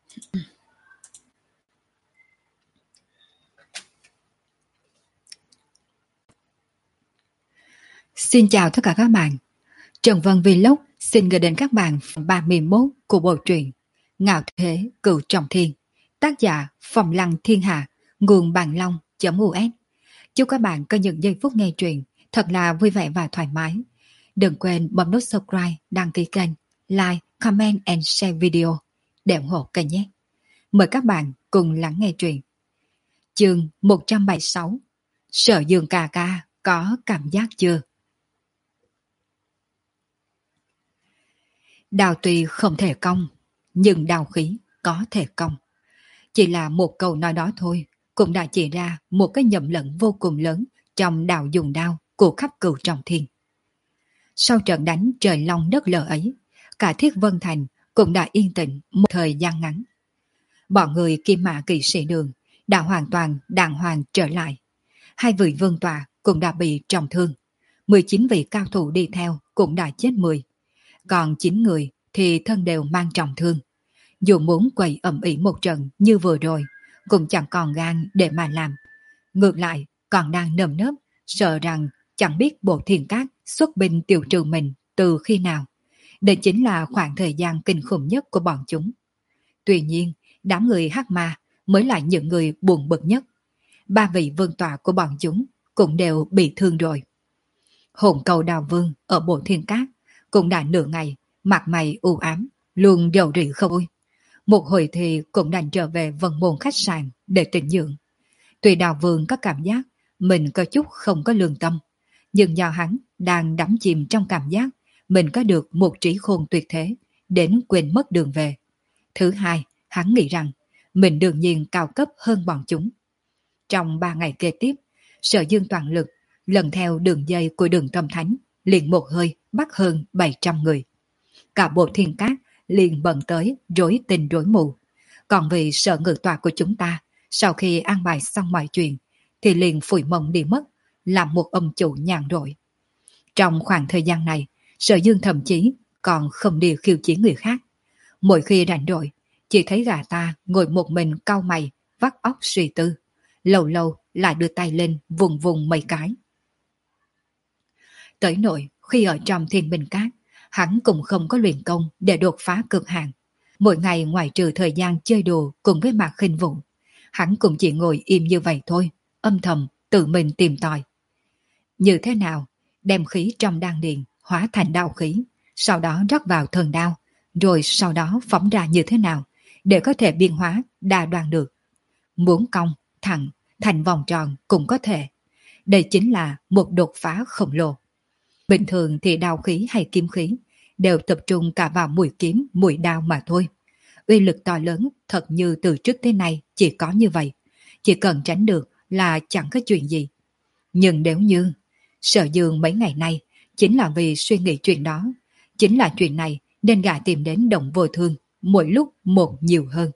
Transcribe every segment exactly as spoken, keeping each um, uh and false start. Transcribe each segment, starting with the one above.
Xin chào tất cả các bạn. Trần Vân Vlog xin gửi đến các bạn phần ba mươi mốt của bộ truyện Ngạo Thế Cửu Trọng Thiên, tác giả Phong Lăng Thiên Hạ, nguồn Bàn Long.u s. Chúc các bạn có những giây phút nghe truyện thật là vui vẻ và thoải mái. Đừng quên bấm nút subscribe, đăng ký kênh, like, comment and share video để ủng hộ kênh nhé. Mời các bạn cùng lắng nghe truyện. Chương một trăm bảy mươi sáu. Sở Dương ca ca có cảm giác chưa? Đào tuy không thể cong, nhưng đào khí có thể cong. Chỉ là một câu nói đó thôi, cũng đã chỉ ra một cái nhầm lẫn vô cùng lớn trong đào dùng đao của khắp Cửu Trọng Thiên. Sau trận đánh trời long đất lở ấy, cả Thiết Vân Thành cũng đã yên tĩnh một thời gian ngắn. Bọn người Kim Mã Kỵ Sĩ Đường đã hoàn toàn đàng hoàng trở lại. Hai vị vương tọa cũng đã bị trọng thương. mười chín vị cao thủ đi theo cũng đã chết mười. Còn chín người thì thân đều mang trọng thương. Dù muốn quậy ầm ĩ một trận như vừa rồi, cũng chẳng còn gan để mà làm. Ngược lại, còn đang nơm nớp, sợ rằng chẳng biết Bộ Thiên Cát xuất binh tiêu trừ mình từ khi nào. Đây chính là khoảng thời gian kinh khủng nhất của bọn chúng. Tuy nhiên, đám người hắc ma mới là những người buồn bực nhất. Ba vị vương tọa của bọn chúng cũng đều bị thương rồi. Hồn cầu Đào Vương ở Bộ Thiên Cát cũng đã nửa ngày, mặt mày u ám, luôn rầu rĩ không vui. Một hồi thì cũng đành trở về Vân Môn khách sạn để tĩnh dưỡng. Tuy Đào Vương có cảm giác mình có chút không có lương tâm, nhưng do hắn đang đắm chìm trong cảm giác mình có được một trí khôn tuyệt thế, đến quên mất đường về. Thứ hai, hắn nghĩ rằng mình đương nhiên cao cấp hơn bọn chúng. Trong ba ngày kế tiếp, Sở Dương toàn lực lần theo đường dây của Đường Tâm Thánh, liền một hơi bắt hơn bảy trăm người. Cả Bộ Thiên Cát liền bận tới rối tình rối mù. Còn vì Sở Ngự Tọa của chúng ta, sau khi an bài xong mọi chuyện, thì liền phủi mông đi mất, làm một ông chủ nhàn rỗi. Trong khoảng thời gian này, Sở Dương thậm chí còn không đi khiêu chiến người khác. Mỗi khi rảnh rỗi, chỉ thấy gã ta ngồi một mình cau mày, vắt óc suy tư. Lâu lâu lại đưa tay lên vùng vùng mấy cái. Tới nỗi khi ở trong Thiên Bình Cát, hắn cũng không có luyện công để đột phá cực hạn. Mỗi ngày ngoài trừ thời gian chơi đùa cùng với Mạc Khinh Vũ, hắn cũng chỉ ngồi im như vậy thôi, âm thầm tự mình tìm tòi. Như thế nào đem khí trong đan điền hóa thành đao khí, sau đó rót vào thần đao, rồi sau đó phóng ra như thế nào để có thể biên hóa đa đoan được. Muốn cong, thẳng, thành vòng tròn cũng có thể. Đây chính là một đột phá khổng lồ. Bình thường thì đao khí hay kiếm khí đều tập trung cả vào mũi kiếm, mũi đao mà thôi. Uy lực to lớn thật như từ trước tới nay chỉ có như vậy. Chỉ cần tránh được là chẳng có chuyện gì. Nhưng nếu như Sở Dương mấy ngày nay chính là vì suy nghĩ chuyện đó, chính là chuyện này nên gã tìm đến Động Vô Thương, mỗi lúc một nhiều hơn.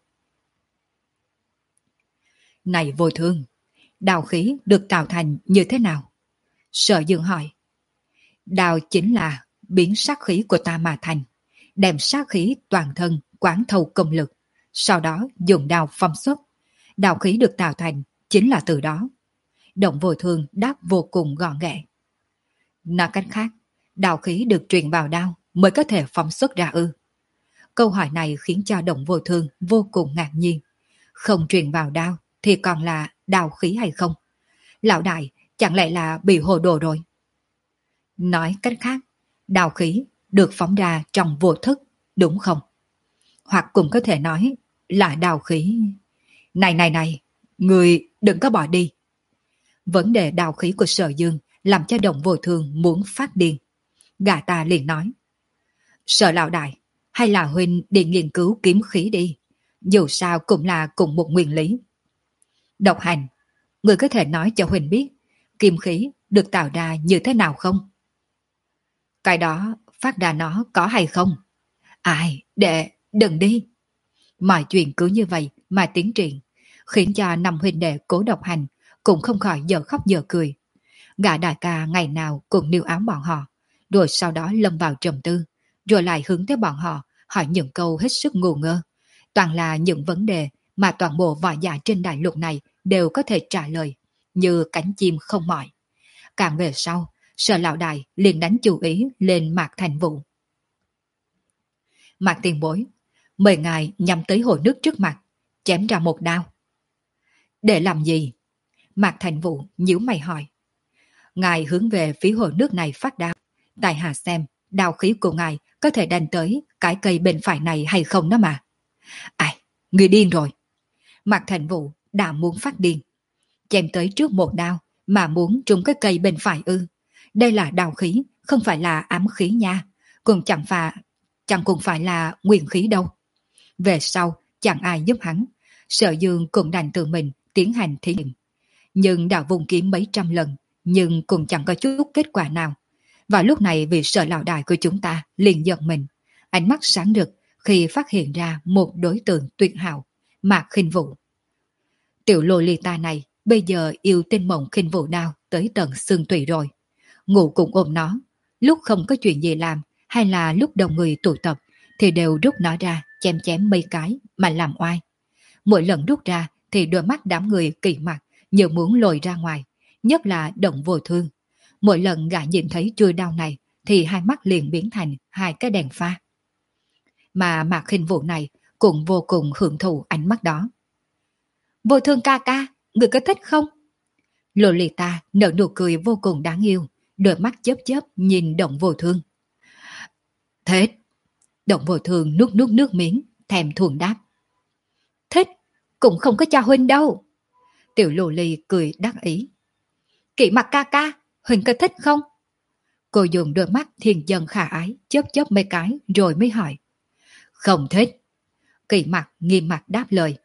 Này Vô Thương, đao khí được tạo thành như thế nào? Sở Dương hỏi. Đao chính là biến sát khí của ta mà thành, đem sát khí toàn thân quán thâu công lực, sau đó dùng đao phong xuất. Đao khí được tạo thành chính là từ đó. Động Vô Thương đáp vô cùng gọn gẽ. Nói cách khác, đao khí được truyền vào đao mới có thể phóng xuất ra ư? Câu hỏi này khiến cho Động Vô Thương vô cùng ngạc nhiên. Không truyền vào đao thì còn là đao khí hay không? Lão đại chẳng lẽ là bị hồ đồ rồi? Nói cách khác, đao khí được phóng ra trong vô thức, đúng không? Hoặc cũng có thể nói là đao khí. Này này này, người đừng có bỏ đi. Vấn đề đao khí của Sở Dương làm cho Động Vô Thương muốn phát điên. Gã ta liền nói. Sở lão đại, hay là huynh đi nghiên cứu kiếm khí đi. Dù sao cũng là cùng một nguyên lý. Độc Hành, người có thể nói cho huynh biết kiếm khí được tạo ra như thế nào không? Cái đó phát ra nó có hay không? Ai, đệ, đừng đi. Mọi chuyện cứ như vậy mà tiến triển, khiến cho năm huynh đệ Cố Độc Hành cũng không khỏi giờ khóc giờ cười. Gã đại ca ngày nào cũng níu áo bọn họ, rồi sau đó lâm vào trầm tư, rồi lại hướng tới bọn họ hỏi những câu hết sức ngu ngơ. toàn là những vấn đề mà toàn bộ võ giả trên đại lục này đều có thể trả lời, như cánh chim không mỏi. Càng về sau, Sở lão đại liền đánh chú ý lên Mạc Thành Vũ. Mạc tiền bối, mời ngài nhắm tới hồ nước trước mặt, chém ra một đao. Để làm gì? Mạc Thành Vũ nhíu mày hỏi. Ngài hướng về phía hồ nước này phát đao. Tại hạ xem, đao khí của ngài có thể đánh tới cái cây bên phải này hay không đó mà. Ai, người điên rồi. Mạc Thành Vũ đã muốn phát điên. Chém tới trước một đao mà muốn trúng cái cây bên phải ư. Đây là đao khí, không phải là ám khí nha. Cũng chẳng phải, chẳng cũng phải là nguyên khí đâu. Về sau, chẳng ai giúp hắn. Sở Dương cũng đành tự mình tiến hành thí nghiệm. Nhưng đã vùng kiếm mấy trăm lần, nhưng cũng chẳng có chút kết quả nào. Và lúc này vị Sở lão đại của chúng ta liền giật mình, ánh mắt sáng rực khi phát hiện ra một đối tượng tuyệt hảo, Mạc Khinh Vũ. Tiểu lô ly ta này bây giờ yêu tên mộng Khinh Vũ đao tới tận xương tủy rồi. Ngủ cũng ôm nó, lúc không có chuyện gì làm hay là lúc đông người tụ tập thì đều rút nó ra chém chém mấy cái mà làm oai. Mỗi lần rút ra thì đôi mắt đám người kỳ mặt như muốn lồi ra ngoài, nhất là Động Vô Thương. Mỗi lần gã nhìn thấy chuôi đao này thì hai mắt liền biến thành hai cái đèn pha. Mà Mạc Khinh Vũ này cũng vô cùng hưởng thụ ánh mắt đó. Vô Thương ca ca, người có thích không? Lolita nở nụ cười vô cùng đáng yêu, đôi mắt chớp chớp nhìn Động Vô Thương. Thích. Động Vô Thương nuốt nuốt nước miếng, thèm thuồng đáp. Thích, cũng không có cho huynh đâu. Tiểu Lô Ly cười đắc ý. Kỵ Mặc ca ca, huynh có thích không? Cô dùng đôi mắt thiên dân khả ái chớp chớp mấy cái rồi mới hỏi. Không thích. Kỵ Mặc nghiêm mặt đáp lời.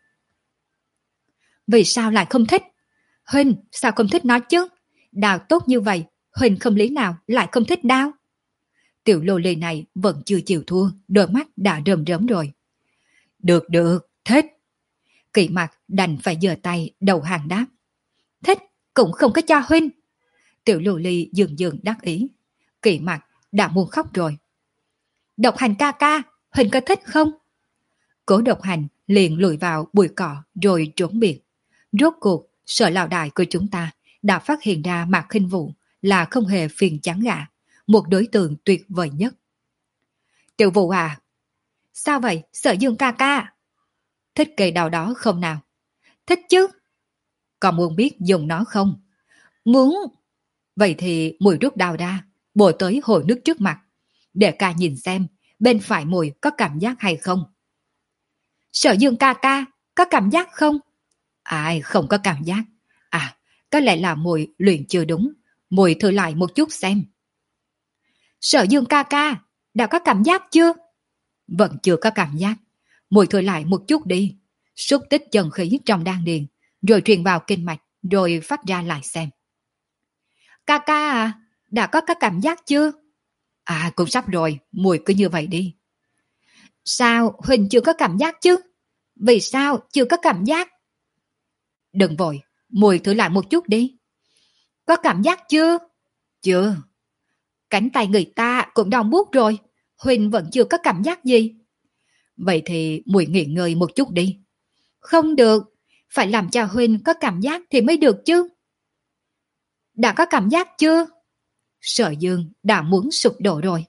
Vì sao lại không thích? Huynh sao không thích nó chứ? Đào tốt như vậy, huynh không lý nào lại không thích đao? Tiểu Lô Ly này vẫn chưa chịu thua, đôi mắt đã rơm rớm rồi. Được được, thích. Kỵ Mặc đành phải giơ tay đầu hàng đáp. Thích cũng không có cho huynh. Tiểu Lô Ly dường dường đắc ý. Kỵ Mặc đã muốn khóc rồi. Độc Hành ca ca, huynh có thích không? Cố Độc Hành liền lùi vào bụi cỏ rồi trốn biệt. Rốt cuộc, Sở lão đại của chúng ta đã phát hiện ra Mạc Khinh Vũ là không hề phiền chán gã, một đối tượng tuyệt vời nhất. Tiểu Vũ à? Sao vậy, Sở Dương ca ca? Thích cây đào đó không nào? Thích chứ. Còn muốn biết dùng nó không? Muốn. Vậy thì mùi rút đào ra, bổ tới hồ nước trước mặt, để ca nhìn xem bên phải mùi có cảm giác hay không. Sở Dương ca ca, có cảm giác không? Ai không có cảm giác. À, có lẽ là mùi luyện chưa đúng. Mùi thử lại một chút xem. Sở Dương ca ca, đã có cảm giác chưa? Vẫn chưa có cảm giác. Mùi thử lại một chút đi. Xúc tích chân khí trong đan điền, rồi truyền vào kinh mạch, rồi phát ra lại xem. Ca ca à, đã có cái cảm giác chưa? À, cũng sắp rồi, mùi cứ như vậy đi. Sao Huỳnh chưa có cảm giác chứ? Vì sao chưa có cảm giác? Đừng vội, mùi thử lại một chút đi. Có cảm giác chưa? Chưa. Cánh tay người ta cũng đau buốt rồi, Huỳnh vẫn chưa có cảm giác gì. Vậy thì mùi nghỉ ngơi một chút đi. Không được, phải làm cho Huỳnh có cảm giác thì mới được chứ. Đã có cảm giác chưa? Sở Dương đã muốn sụp đổ rồi.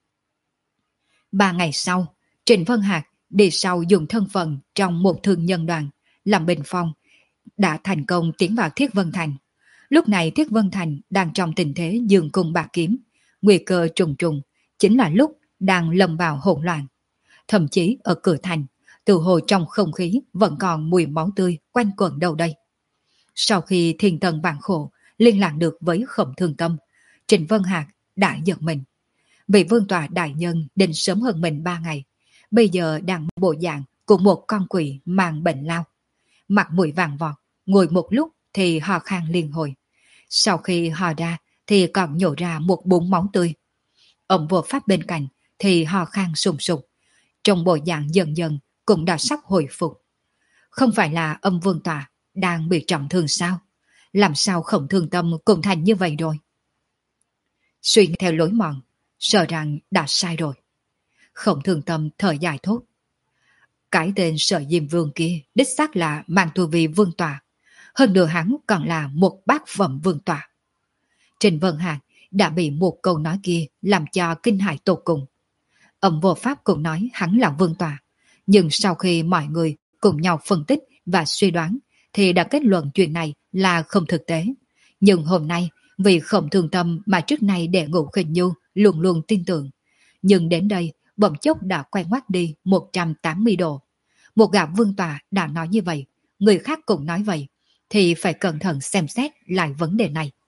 Ba ngày sau, Trịnh Vân Hạc đi sau dùng thân phận trong một thương nhân đoàn làm bình phong, đã thành công tiến vào Thiết Vân Thành. Lúc này Thiết Vân Thành đang trong tình thế dương cung bạc kiếm, nguy cơ trùng trùng, chính là lúc đang lâm vào hỗn loạn. Thậm chí ở cửa thành, từ hồ trong không khí vẫn còn mùi máu tươi quanh quẩn đâu đây. Sau khi thiên thần vạn khổ liên lạc được với Khổng Thương Tâm, Trịnh Vân Hạc đã giật mình. Vị vương tọa đại nhân đến sớm hơn mình ba ngày, bây giờ đang bộ dạng của một con quỷ mang bệnh lao. Mặt mũi vàng vọt, ngồi một lúc thì ho khan liên hồi. Sau khi ho ra thì còn nhổ ra một búng máu tươi. Ông vô pháp bên cạnh thì ho khan sùng sục. Trong bộ dạng dần dần cũng đã sắp hồi phục. Không phải là âm vương tọa đang bị trọng thương sao? Làm sao Khổng Thương Tâm cũng thành như vậy rồi? Suy theo lối mòn, sợ rằng đã sai rồi. Khổng Thương Tâm thở dài thốt. Cái tên Sở Diêm Vương kia đích xác là mang tu vi vương tọa, hơn nữa hắn còn là một bát phẩm vương tọa. Trình Vân Hạc đã bị một câu nói kia làm cho kinh hãi tột cùng. Ông vô pháp cũng nói hắn là vương tọa, nhưng sau khi mọi người cùng nhau phân tích và suy đoán thì đã kết luận chuyện này là không thực tế. Nhưng hôm nay vì không thương tâm mà trước nay Đệ Ngũ Khinh Nhu luôn luôn tin tưởng, nhưng đến đây bỗng chốc đã quay ngoắt đi một trăm tám mươi độ. Một gã vương tọa đã nói như vậy, người khác cũng nói vậy, thì phải cẩn thận xem xét lại vấn đề này.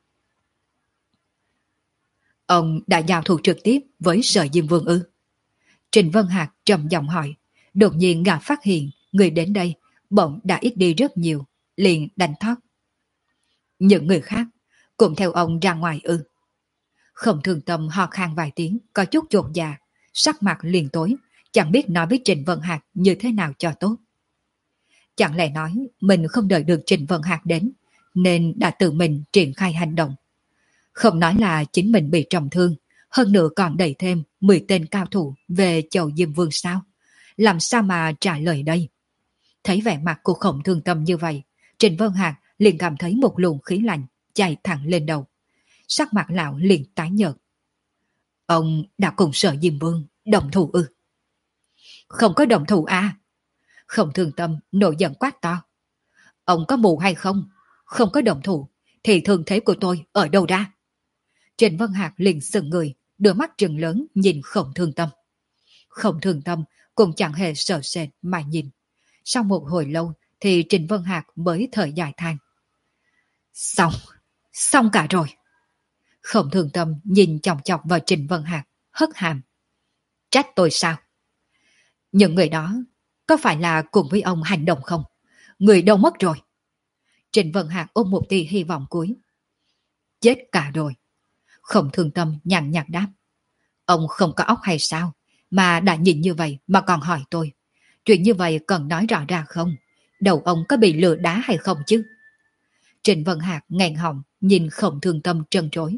Ông đã giao thủ trực tiếp với Sở Diêm Vương ư? Trình Vân Hạc trầm giọng hỏi. Đột nhiên gã phát hiện người đến đây bỗng đã ít đi rất nhiều, liền đành thót. Những người khác cũng theo ông ra ngoài ư? Không Thương Tâm ho khan vài tiếng, có chút chột dạ, sắc mặt liền tối, chẳng biết nói với Trình Vân Hạc như thế nào cho tốt. Chẳng lẽ nói mình không đợi được Trình Vân Hạc đến, nên đã tự mình triển khai hành động. Không nói là chính mình bị trọng thương, hơn nữa còn đẩy thêm mười tên cao thủ về chầu Diêm Vương sao? Làm sao mà trả lời đây? Thấy vẻ mặt của Khổng Thương Tâm như vậy, Trình Vân Hạc liền cảm thấy một luồng khí lạnh chạy thẳng lên đầu. Sắc mặt lão liền tái nhợt. Ông đã cùng Sở Diêm Vương đồng thủ ư? Không có đồng thủ à? Khổng Thương Tâm nổi giận quát to. Ông có mù hay không? Không có đồng thủ thì thương thế của tôi ở đâu ra? Trình Vân Hạc liền sững người, đôi mắt trừng lớn nhìn Khổng Thương Tâm. Khổng Thương Tâm cũng chẳng hề sợ sệt mà nhìn. Sau một hồi lâu thì Trình Vân Hạc mới thở dài than. Xong, xong cả rồi. Khổng Thương Tâm nhìn chòng chọc vào Trình Vân Hạc, hất hàm. Trách tôi sao? Những người đó có phải là cùng với ông hành động không? Người đâu mất rồi? Trình Vân Hạc ôm một tia hy vọng cuối. Chết cả rồi. Khổng Thương Tâm nhàn nhạt đáp. Ông không có óc hay sao? Mà đã nhìn như vậy mà còn hỏi tôi. Chuyện như vậy cần nói rõ ra không? Đầu ông có bị lừa đá hay không chứ? Trình Vân Hạc nghẹn họng nhìn Khổng Thương Tâm trân trối.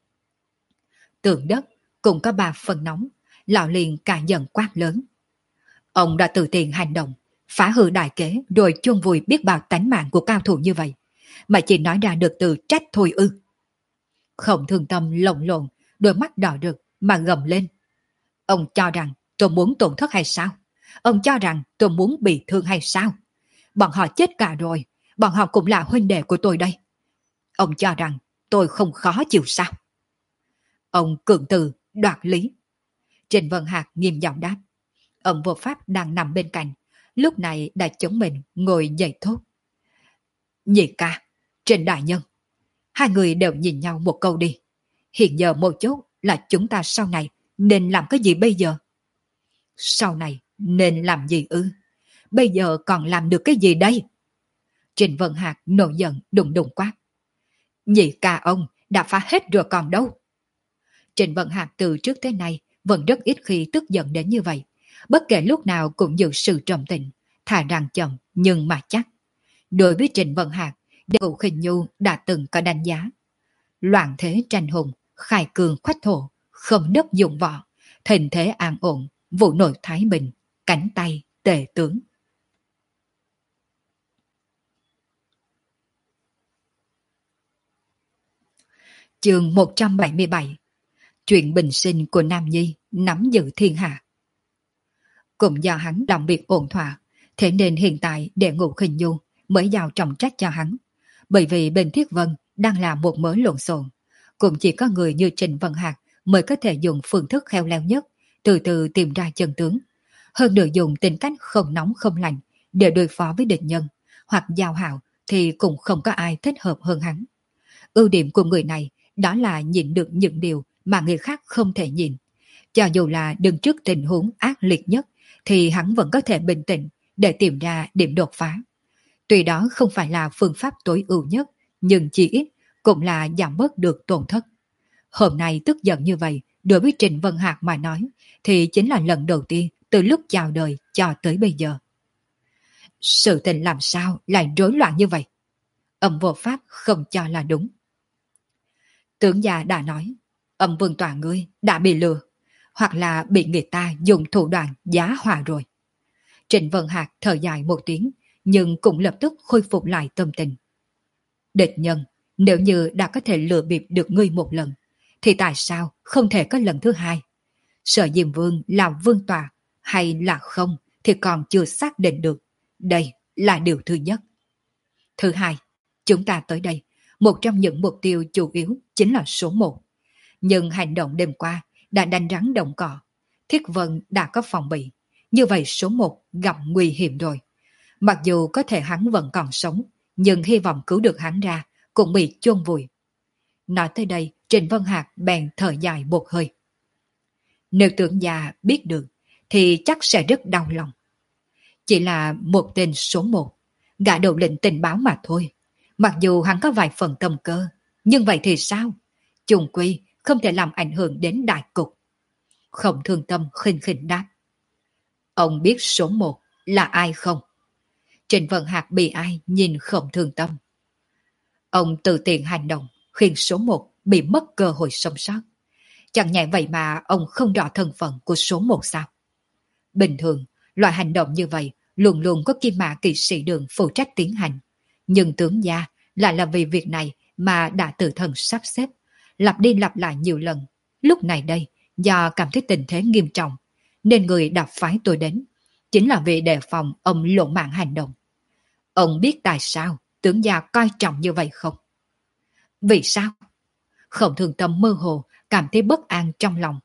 Tượng đất cũng có ba phần nóng, lão liền cả giận quát lớn. Ông đã tự tiện hành động, phá hư đại kế rồi chôn vùi biết bao tánh mạng của cao thủ như vậy, mà chỉ nói ra được từ trách thôi ư? Khổng Thương Tâm lồng lộn, đôi mắt đỏ rực mà gầm lên. Ông cho rằng tôi muốn tổn thất hay sao? Ông cho rằng tôi muốn bị thương hay sao? Bọn họ chết cả rồi, bọn họ cũng là huynh đệ của tôi đây. Ông cho rằng tôi không khó chịu sao? Ông cường từ, đoạt lý. Trình Vân Hạc nghiêm giọng đáp. Ông vô pháp đang nằm bên cạnh, lúc này đã chống mình ngồi dậy thốt. Nhị ca, Trình đại nhân. Hai người đều nhìn nhau một câu đi. Hiện giờ một chút là chúng ta sau này nên làm cái gì bây giờ? Sau này nên làm gì ư? Bây giờ còn làm được cái gì đây? Trình Vân Hạc nổi giận đùng đùng quát. Nhị ca ông đã phá hết rồi còn đâu? Trình Vân Hạc từ trước tới nay vẫn rất ít khi tức giận đến như vậy. Bất kể lúc nào cũng giữ sự trầm tĩnh, thà rằng chậm nhưng mà chắc. Đối với Trình Vân Hạc, Đệ Ngũ Khinh Nhu đã từng có đánh giá. Loạn thế tranh hùng, khai cường khoách thổ, không đất dụng võ, thịnh thế an ổn, vụ nổi thái bình, cánh tay tề tướng. Chương một trăm bảy mươi bảy. Chuyện bình sinh của Nam Nhi nắm giữ thiên hạ. Cũng do hắn làm việc ổn thỏa, thế nên hiện tại Đệ Ngũ Khinh Nhu mới giao trọng trách cho hắn. Bởi vì bên Thiết Vân đang là một mớ lộn xộn, cũng chỉ có người như Trình Vân Hạc mới có thể dùng phương thức khéo léo nhất, từ từ tìm ra chân tướng. Hơn nữa dùng tính cách không nóng không lạnh để đối phó với địch nhân, hoặc giao hảo thì cũng không có ai thích hợp hơn hắn. Ưu điểm của người này đó là nhìn được những điều mà người khác không thể nhìn. Cho dù là đứng trước tình huống ác liệt nhất thì hắn vẫn có thể bình tĩnh để tìm ra điểm đột phá. Tuy đó không phải là phương pháp tối ưu nhất, nhưng chỉ ít cũng là giảm bớt được tổn thất. Hôm nay tức giận như vậy, đối với Trình Vân Hạc mà nói, thì chính là lần đầu tiên từ lúc chào đời cho tới bây giờ. Sự tình làm sao lại rối loạn như vậy? Âm vô pháp không cho là đúng. Tướng già đã nói, Âm vương tòa ngươi đã bị lừa, hoặc là bị người ta dùng thủ đoạn giá hòa rồi. Trịnh Vân Hạc thở dài một tiếng, nhưng cũng lập tức khôi phục lại tâm tình. Địch nhân, nếu như đã có thể lừa bịp được ngươi một lần, thì tại sao không thể có lần thứ hai? Sở Diêm Vương là vương tọa hay là không thì còn chưa xác định được. Đây là điều thứ nhất. Thứ hai, chúng ta tới đây, một trong những mục tiêu chủ yếu chính là số một. Nhưng hành động đêm qua đã đánh rắn động cỏ. Thiết Vân đã có phòng bị. Như vậy số một gặp nguy hiểm rồi. Mặc dù có thể hắn vẫn còn sống, nhưng hy vọng cứu được hắn ra cũng bị chôn vùi. Nói tới đây, Trịnh Vân Hạc bèn thở dài một hơi. Nếu tưởng già biết được, thì chắc sẽ rất đau lòng. Chỉ là một tên số một, gã đầu lĩnh tình báo mà thôi. Mặc dù hắn có vài phần tâm cơ, nhưng vậy thì sao? Chung quy không thể làm ảnh hưởng đến đại cục. Khổng Thương Tâm khinh khinh đáp. Ông biết số một là ai không? Trịnh Vân Hạc bị ai nhìn Khổng Thương Tâm. Ông tự tiện hành động khiến số một bị mất cơ hội sống sót. Chẳng nhẹ vậy mà ông không rõ thân phận của số một sao? Bình thường, loại hành động như vậy luôn luôn có Kim Mã kỵ sĩ đường phụ trách tiến hành. Nhưng tướng gia lại là vì việc này mà đã tự thân sắp xếp, lặp đi lặp lại nhiều lần. Lúc này đây, do cảm thấy tình thế nghiêm trọng, nên người đã phái tôi đến, chính là vì đề phòng ông lộ mạng hành động. Ông biết tại sao tướng gia coi trọng như vậy không? Vì sao? Khổng Thương Tâm mơ hồ cảm thấy bất an trong lòng.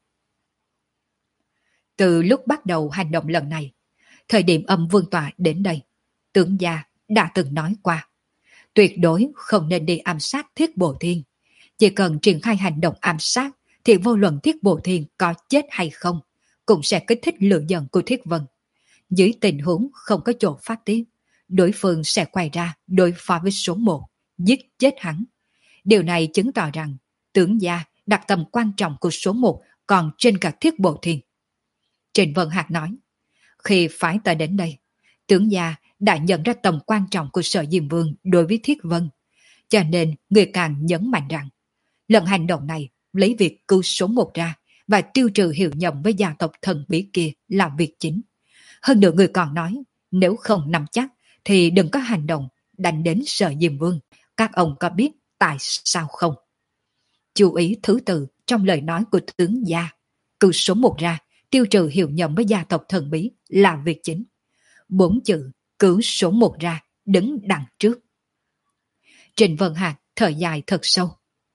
Từ lúc bắt đầu hành động lần này, thời điểm âm vương tọa đến đây, tướng gia đã từng nói qua, tuyệt đối không nên đi ám sát Thiết Bổ Thiên. Chỉ cần triển khai hành động ám sát thì vô luận Thiết Bổ Thiên có chết hay không cũng sẽ kích thích lửa giận của Thiết Vân. Dưới tình huống không có chỗ phát tiết, đối phương sẽ quay ra đối phó với số một, giết chết hắn. Điều này chứng tỏ rằng tướng gia đặt tầm quan trọng của số một còn trên cả Thiết Bổ Thiên. Trịnh Vân Hạc nói, khi phái ta đến đây, tướng gia đã nhận ra tầm quan trọng của Sở Diêm Vương đối với Thiết Vân, cho nên người càng nhấn mạnh rằng lần hành động này lấy việc cứu số một ra và tiêu trừ hiểu nhầm với gia tộc thần bí kia là việc chính. Hơn nữa người còn nói, nếu không nắm chắc thì đừng có hành động đánh đến Sở Diêm Vương. Các ông có biết tại sao không? Chú ý thứ tự trong lời nói của tướng gia. Cứu số một ra, tiêu trừ hiểu nhầm với gia tộc thần bí là việc chính. Bốn chữ cứu số một ra đứng đằng trước. Trịnh Vân Hạc thở dài thật sâu.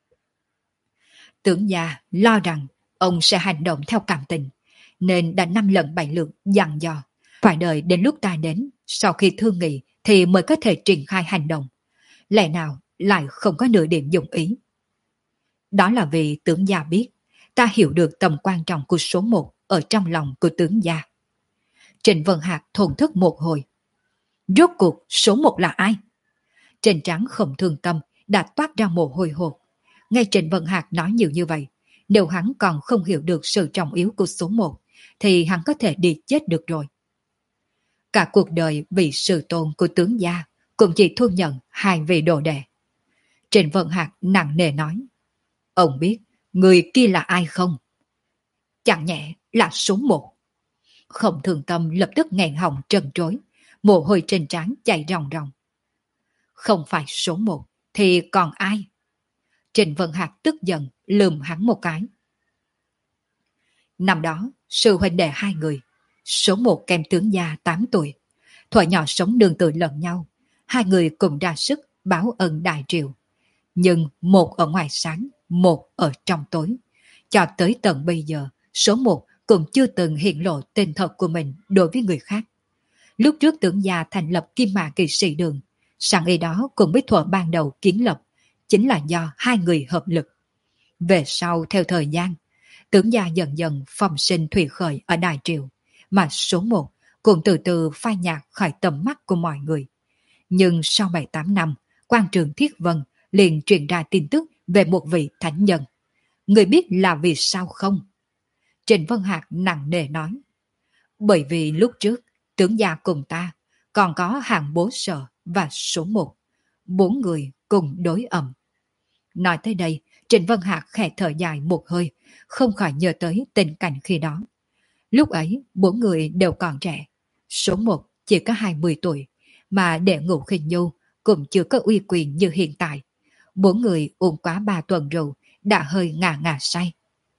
Tướng gia lo rằng ông sẽ hành động theo cảm tình, nên đã năm lần bảy lượt dặn dò, phải đợi đến lúc ta đến, sau khi thương nghị thì mới có thể triển khai hành động. Lẽ nào lại không có nửa điểm dụng ý? Đó là vì tướng gia biết, ta hiểu được tầm quan trọng của số một ở trong lòng của tướng gia. Trịnh Vân Hạc thổn thức một hồi. Rốt cuộc số một là ai? Trên trán Khổng Thương Tâm đã toát ra mồ hôi hột. Nghe Trịnh Vân Hạc nói nhiều như vậy, nếu hắn còn không hiểu được sự trọng yếu của số một, thì hắn có thể đi chết được rồi. Cả cuộc đời vì sự tôn của tướng gia cũng chỉ thu nhận hai vị đồ đệ. Trịnh Vân Hạc nặng nề nói, ông biết người kia là ai không? Chẳng nhẹ là số một. Khổng Thường Tâm lập tức nghẹn họng trần trối, mồ hôi trên trán chảy ròng ròng. Không phải số một thì còn ai? Trịnh Vân Hạc tức giận lườm hắn một cái. Năm đó, sư huynh đệ hai người, số một kèm tướng gia tám tuổi, thuở nhỏ sống đường tự lẫn nhau, hai người cùng ra sức báo ân đại triều. Nhưng một ở ngoài sáng, một ở trong tối. Cho tới tận bây giờ, số một cũng chưa từng hiện lộ tên thật của mình đối với người khác. Lúc trước tướng gia thành lập Kim Mã Kỵ Sĩ Đường, sẵn ý đó cùng với thuở ban đầu kiến lập, chính là do hai người hợp lực. Về sau theo thời gian, tướng gia dần dần phong sinh thủy khởi ở Đại Triều, mà số một cũng từ từ phai nhạt khỏi tầm mắt của mọi người. Nhưng sau bảy tám năm, quan trường Thiết Vân liền truyền ra tin tức về một vị thánh nhân. Người biết là vì sao không? Trịnh Vân Hạc nặng nề nói. Bởi vì lúc trước, tướng gia cùng ta còn có Hàng Bố Sở và số một. Bốn người cùng đối ẩm. Nói tới đây, Trịnh Vân Hạc khẽ thở dài một hơi, không khỏi nhớ tới tình cảnh khi đó. Lúc ấy, bốn người đều còn trẻ. Số một chỉ có hai mươi tuổi, mà Đệ Ngũ Khinh Nhu cũng chưa có uy quyền như hiện tại. Bốn người uống quá ba tuần rượu, đã hơi ngà ngà say.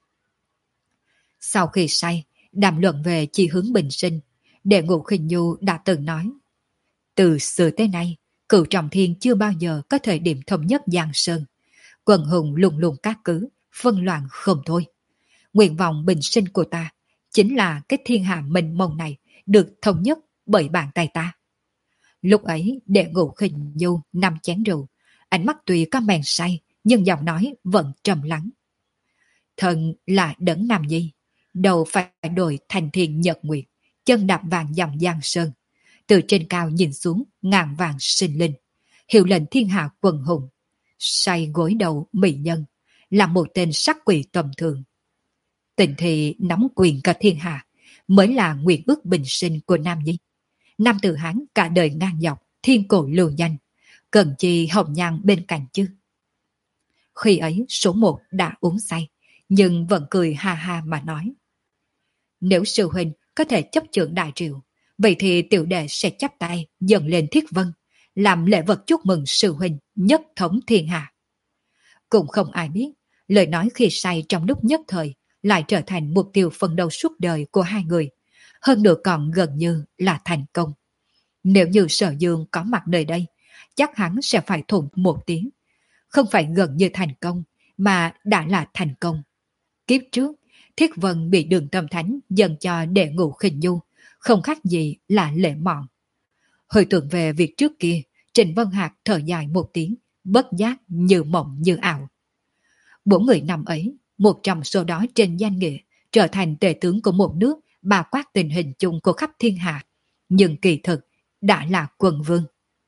Sau khi say, đàm luận về chi hướng bình sinh, Đệ Ngũ Khinh Nhu đã từng nói: từ xưa tới nay, Cửu Trọng Thiên chưa bao giờ có thời điểm thống nhất Giang Sơn. Quần hùng lùng lùng các cứ, phân loạn không thôi. Nguyện vọng bình sinh của ta chính là cái thiên hạ mênh mông này được thống nhất bởi bàn tay ta. Lúc ấy, Đệ Ngũ Khinh Nhu nằm chén rượu, ánh mắt tuy có men say, nhưng giọng nói vẫn trầm lắng. Thần là Đấng Nam Nhi, đầu phải đổi thành thiên nhật nguyệt, chân đạp vàng dòng Giang Sơn. Từ trên cao nhìn xuống ngàn vàng sinh linh, hiệu lệnh thiên hạ quần hùng. Say gối đầu mỹ nhân, là một tên sắc quỷ tầm thường. Tình thì nắm quyền cả thiên hạ, mới là nguyện ước bình sinh của Nam Nhi. Nam tử Hán cả đời ngang dọc, thiên cổ lưu danh, cần chi hồng nhan bên cạnh chứ. Khi ấy số một đã uống say, nhưng vẫn cười ha ha mà nói: nếu sư huynh có thể chấp trưởng đại triều, vậy thì tiểu đệ sẽ chắp tay dâng lên thiết vân, làm lễ vật chúc mừng sư huynh nhất thống thiên hạ. Cũng không ai biết, lời nói khi say trong lúc nhất thời lại trở thành mục tiêu phấn đấu suốt đời của hai người, hơn nữa còn gần như là thành công. Nếu như Sở Dương có mặt nơi đây, chắc hắn sẽ phải thủng một tiếng. Không phải gần như thành công, mà đã là thành công. Kiếp trước, Thiết Vân bị Đường Tâm Thánh dâng cho Đệ Ngũ Khinh Nhu, không khác gì là lễ mọn. Hồi tưởng về việc trước kia, Trịnh Vân Hạc thở dài một tiếng, bất giác như mộng như ảo. Bốn người năm ấy, một trong số đó trên danh nghĩa, trở thành tể tướng của một nước, bao quát tình hình chung của khắp thiên hạ, nhưng kỳ thực đã là quần vương.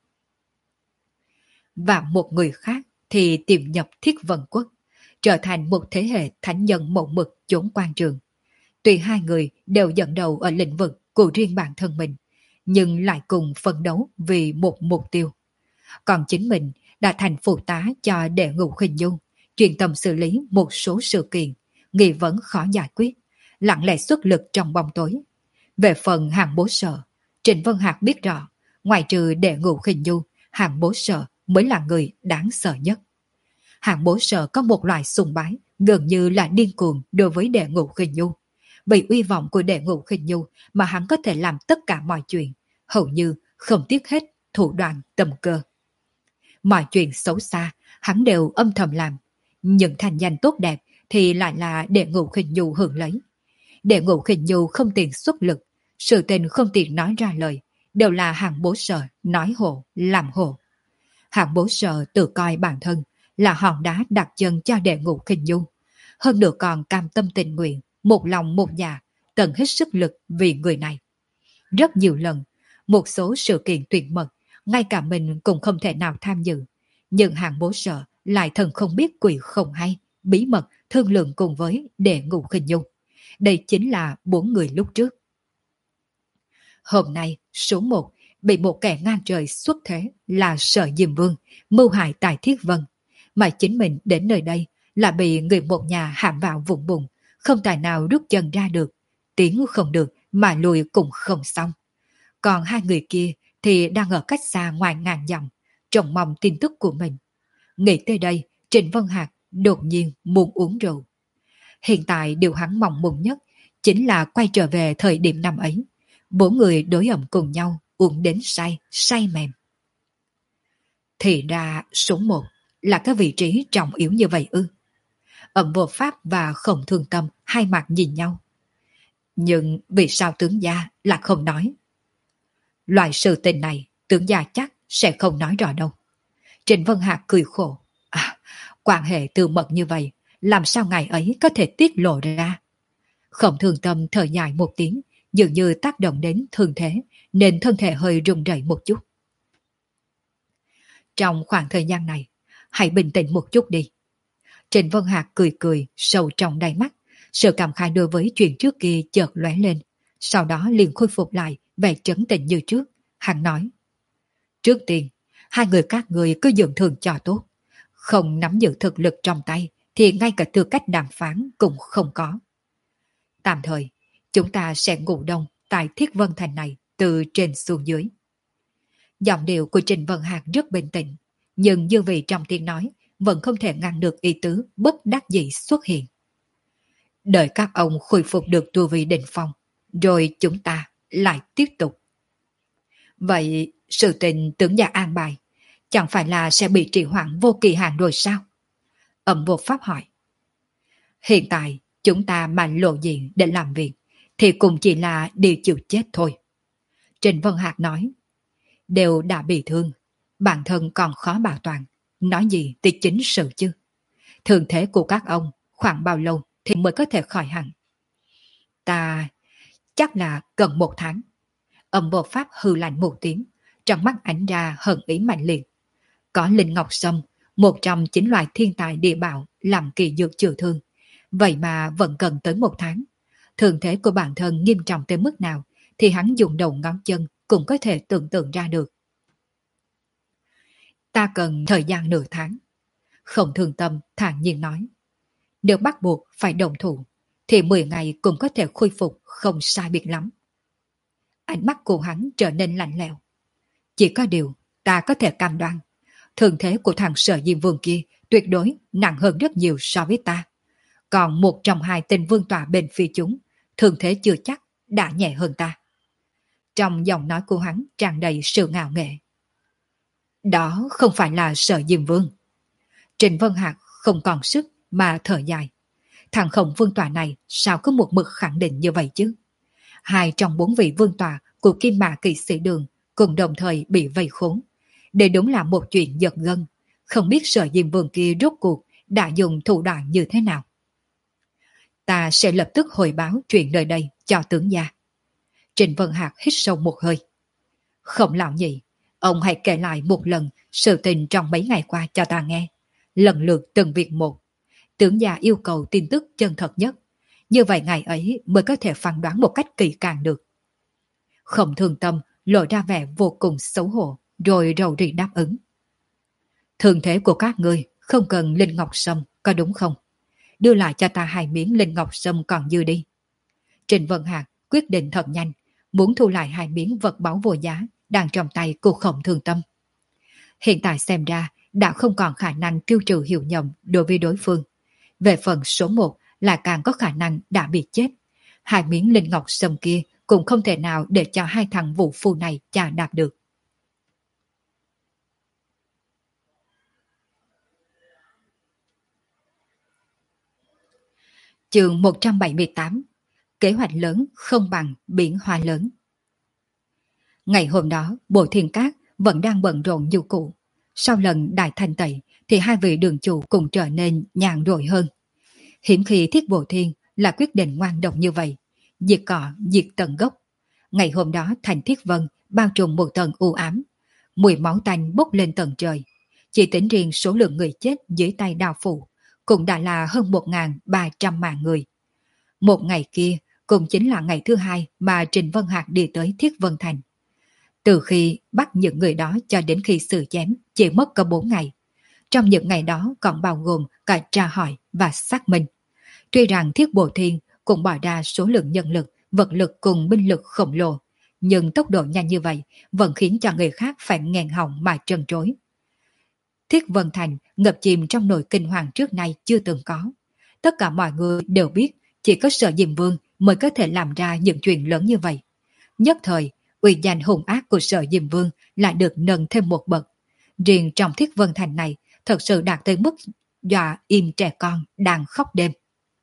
Và một người khác thì tiềm nhập Thiết Vân Quốc, trở thành một thế hệ thánh nhân mộng mực chốn quan trường. Tuy hai người đều dẫn đầu ở lĩnh vực của riêng bản thân mình, nhưng lại cùng phấn đấu vì một mục tiêu. Còn chính mình đã thành phụ tá cho Đệ Ngũ Khinh Nhu, chuyên tâm xử lý một số sự kiện, nghi vấn khó giải quyết, lặng lẽ xuất lực trong bóng tối. Về phần Hàng Bố Sở, Trịnh Vân Hạc biết rõ, ngoài trừ Đệ Ngũ Khinh Nhu, Hàng Bố Sở mới là người đáng sợ nhất. Hàng Bố Sở có một loại sùng bái gần như là điên cuồng đối với Đệ Ngũ Khinh Nhu. Vì uy vọng của Đệ Ngũ Khinh Nhu mà hắn có thể làm tất cả mọi chuyện, hầu như không tiếc hết thủ đoạn tầm cơ. Mọi chuyện xấu xa, hắn đều âm thầm làm. Nhưng thành danh tốt đẹp thì lại là Đệ Ngũ Khinh Nhu hưởng lấy. Đệ Ngũ Khinh Nhu không tiền xuất lực, sự tình không tiền nói ra lời, đều là Hàng Bố Sở nói hộ, làm hộ. Hàng Bố Sở tự coi bản thân là hòn đá đặt chân cho Đệ Ngũ Khinh Nhu, hơn nữa còn cam tâm tình nguyện, một lòng một dạ, tận hết sức lực vì người này. Rất nhiều lần, một số sự kiện tuyệt mật, ngay cả mình cũng không thể nào tham dự, nhưng Hàng Bố Sở lại thần không biết quỷ không hay, bí mật thương lượng cùng với Đệ Ngũ Khinh Nhu. Đây chính là bốn người lúc trước. Hôm nay, số một bị một kẻ ngang trời xuất thế là Sở Diêm Vương mưu hại tại Thiết Vân, mà chính mình đến nơi đây là bị người một nhà hãm vào vùng bùn, không tài nào rút chân ra được, tiến không được mà lùi cũng không xong. Còn hai người kia thì đang ở cách xa ngoài ngàn dặm, trông mong tin tức của mình. Nghĩ tới đây, Trịnh Vân Hạc đột nhiên muốn uống rượu. Hiện tại điều hắn mong muốn nhất chính là quay trở về thời điểm năm ấy. Bốn người đối ẩm cùng nhau, uống đến say, say mềm. Thì ra số một là cái vị trí trọng yếu như vậy ư? Ẩm Vô Pháp và Khổng Thương Tâm hai mặt nhìn nhau. Nhưng vì sao tướng gia là không nói? Loại sự tình này tướng gia chắc sẽ không nói rõ đâu. Trịnh Vân Hạc cười khổ. À, quan hệ tư mật như vậy, làm sao ngày ấy có thể tiết lộ ra? Khổng Thương Tâm thở dài một tiếng, dường như tác động đến thương thế, nên thân thể hơi run rẩy một chút. Trong khoảng thời gian này, hãy bình tĩnh một chút đi. Trịnh Vân Hạc cười cười, sâu trong đáy mắt, sự cảm khai đối với chuyện trước kia chợt lóe lên, sau đó liền khôi phục lại vẻ trấn tĩnh như trước. Hắn nói: trước tiên, hai người các người cứ dưỡng thường cho tốt, không nắm giữ thực lực trong tay thì ngay cả tư cách đàm phán cũng không có. Tạm thời, chúng ta sẽ ngủ đông tại Thiết Vân Thành này, từ trên xuống dưới. Giọng điệu của Trình Vân Hạc rất bình tĩnh, nhưng dư vị trong tiếng nói vẫn không thể ngăn được ý tứ bất đắc dĩ xuất hiện. Đợi các ông khôi phục được tu vi đỉnh phong, rồi chúng ta lại tiếp tục. Vậy sự tình tướng gia an bài, chẳng phải là sẽ bị trì hoãn vô kỳ hạn rồi sao? Ẩm vô pháp hỏi. Hiện tại chúng ta mà lộ diện để làm việc, thì cũng chỉ là đi chịu chết thôi. Trình Vân Hạc nói. Đều đã bị thương, bản thân còn khó bảo toàn, nói gì thì chính sự chứ. Thường thế của các ông khoảng bao lâu thì mới có thể khỏi hẳn? Ta chắc là gần một tháng. Âm vô pháp hư lạnh một tiếng, trong mắt ánh ra hận ý mạnh liệt. Có linh ngọc sâm, một trong chín loại thiên tài địa bảo làm kỳ dược chữa thương, vậy mà vẫn cần tới một tháng. Thường thế của bản thân nghiêm trọng tới mức nào thì hắn dùng đầu ngón chân cũng có thể tưởng tượng ra được. Ta cần thời gian nửa tháng. Không Thương Tâm thản nhiên nói. Nếu bắt buộc phải đồng thủ, thì mười ngày cũng có thể khôi phục không sai biệt lắm. Ánh mắt của hắn trở nên lạnh lẽo. Chỉ có điều, ta có thể cam đoan, thường thế của thằng Sở Diêm Vương kia tuyệt đối nặng hơn rất nhiều so với ta. Còn một trong hai tên vương tọa bên phía chúng, thường thế chưa chắc đã nhẹ hơn ta. Trong giọng nói của hắn tràn đầy sự ngạo nghệ. Đó không phải là Sở Diêm Vương. Trình Vân Hạc không còn sức mà thở dài. Thằng Khổng Vương tọa này sao có một mực khẳng định như vậy chứ? Hai trong bốn vị vương tọa của Kim Mã Kỵ Sĩ Đường cùng đồng thời bị vây khốn. Đây đúng là một chuyện giật gân. Không biết Sở Diêm Vương kia rốt cuộc đã dùng thủ đoạn như thế nào. Ta sẽ lập tức hồi báo chuyện nơi đây cho tướng gia. Trình Vân Hạc hít sâu một hơi. Khổng lão nhị, ông hãy kể lại một lần sự tình trong mấy ngày qua cho ta nghe. Lần lượt từng việc một. Tướng gia yêu cầu tin tức chân thật nhất. Như vậy ngày ấy mới có thể phán đoán một cách kỳ càng được. Không Thương Tâm lộ ra vẻ vô cùng xấu hổ, rồi rầu rĩ đáp ứng. Thường thế của các ngươi không cần linh ngọc sâm, có đúng không? Đưa lại cho ta hai miếng linh ngọc sâm còn dư đi. Trình Vân Hạc quyết định thật nhanh, muốn thu lại hai miếng vật báu vô giá đang trong tay của Không Thương Tâm. Hiện tại xem ra đã không còn khả năng tiêu trừ hiểu nhầm đối với đối phương. Về phần số một là càng có khả năng đã bị chết. Hai miếng linh ngọc sâm kia cũng không thể nào để cho hai thằng vũ phu này chà đạp được. Chương một trăm bảy mươi tám. Kế hoạch lớn không bằng biển hoa lớn. Ngày hôm đó, Bộ Thiên Cát vẫn đang bận rộn như cũ. Sau lần đại thanh tẩy thì hai vị đường chủ cũng trở nên nhàn rỗi hơn. Hiếm khi Thiết Bộ Thiên là quyết định ngoan độc như vậy, diệt cỏ, diệt tận gốc. Ngày hôm đó thành Thiết Vân bao trùm một tầng u ám, mùi máu tanh bốc lên tận trời. Chỉ tính riêng số lượng người chết dưới tay đao phủ cũng đã là hơn một nghìn ba trăm mạng người. Một ngày kia cũng chính là ngày thứ hai mà Trình Vân Hạc đi tới Thiết Vân Thành. Từ khi bắt những người đó cho đến khi xử chém chỉ mất có bốn ngày. Trong những ngày đó còn bao gồm cả tra hỏi và xác minh. Tuy rằng Thiết Bộ Thiên cũng bỏ ra số lượng nhân lực, vật lực cùng binh lực khổng lồ, nhưng tốc độ nhanh như vậy vẫn khiến cho người khác phải nghẹn họng mà trần trối. Thiết Vân Thành ngập chìm trong nỗi kinh hoàng trước nay chưa từng có. Tất cả mọi người đều biết chỉ có Sở Diêm Vương mới có thể làm ra những chuyện lớn như vậy. Nhất thời, uy danh hung ác của Sở Diêm Vương lại được nâng thêm một bậc. Riêng trong Thiết Vân Thành này thật sự đạt tới mức dọa im trẻ con đang khóc đêm.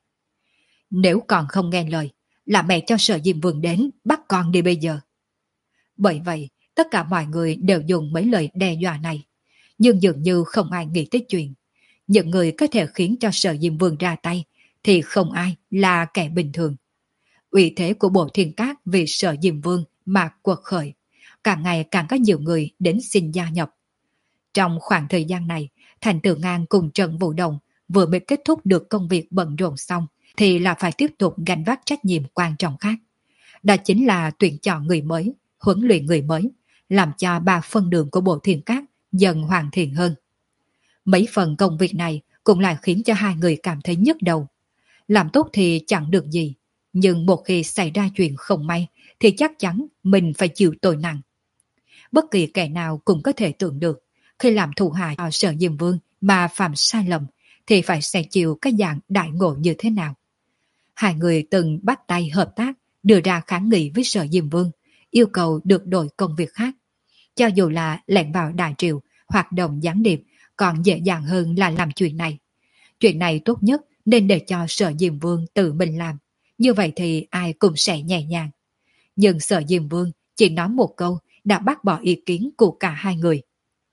Nếu còn không nghe lời, là mẹ cho Sở Diêm Vương đến bắt con đi bây giờ. Bởi vậy, tất cả mọi người đều dùng mấy lời đe dọa này. Nhưng dường như không ai nghĩ tới chuyện. Những người có thể khiến cho Sở Diêm Vương ra tay thì không ai là kẻ bình thường. Uy thế của Bộ Thiên Cát vì Sở Diêm Vương mà quật khởi. Càng ngày càng có nhiều người đến xin gia nhập. Trong khoảng thời gian này, Thành Tử Ngang cùng Trần Vũ Đồng vừa mới kết thúc được công việc bận rộn xong thì là phải tiếp tục gánh vác trách nhiệm quan trọng khác. Đó chính là tuyển chọn người mới, huấn luyện người mới, làm cho ba phân đường của Bộ Thiên Cát dần hoàn thiện hơn. Mấy phần công việc này cũng lại khiến cho hai người cảm thấy nhức đầu. Làm tốt thì chẳng được gì, nhưng một khi xảy ra chuyện không may thì chắc chắn mình phải chịu tội nặng. Bất kỳ kẻ nào cũng có thể tưởng được, khi làm thủ hạ cho Sở Diêm Vương mà phạm sai lầm, thì phải sẽ chịu cái dạng đại ngộ như thế nào. Hai người từng bắt tay hợp tác, đưa ra kháng nghị với Sở Diêm Vương, yêu cầu được đổi công việc khác. Cho dù là lẻn vào đại triều, hoạt động gián điệp, còn dễ dàng hơn là làm chuyện này. Chuyện này tốt nhất nên để cho Sở Diêm Vương tự mình làm, như vậy thì ai cũng sẽ nhẹ nhàng. Nhưng Sở Diêm Vương chỉ nói một câu đã bác bỏ ý kiến của cả hai người.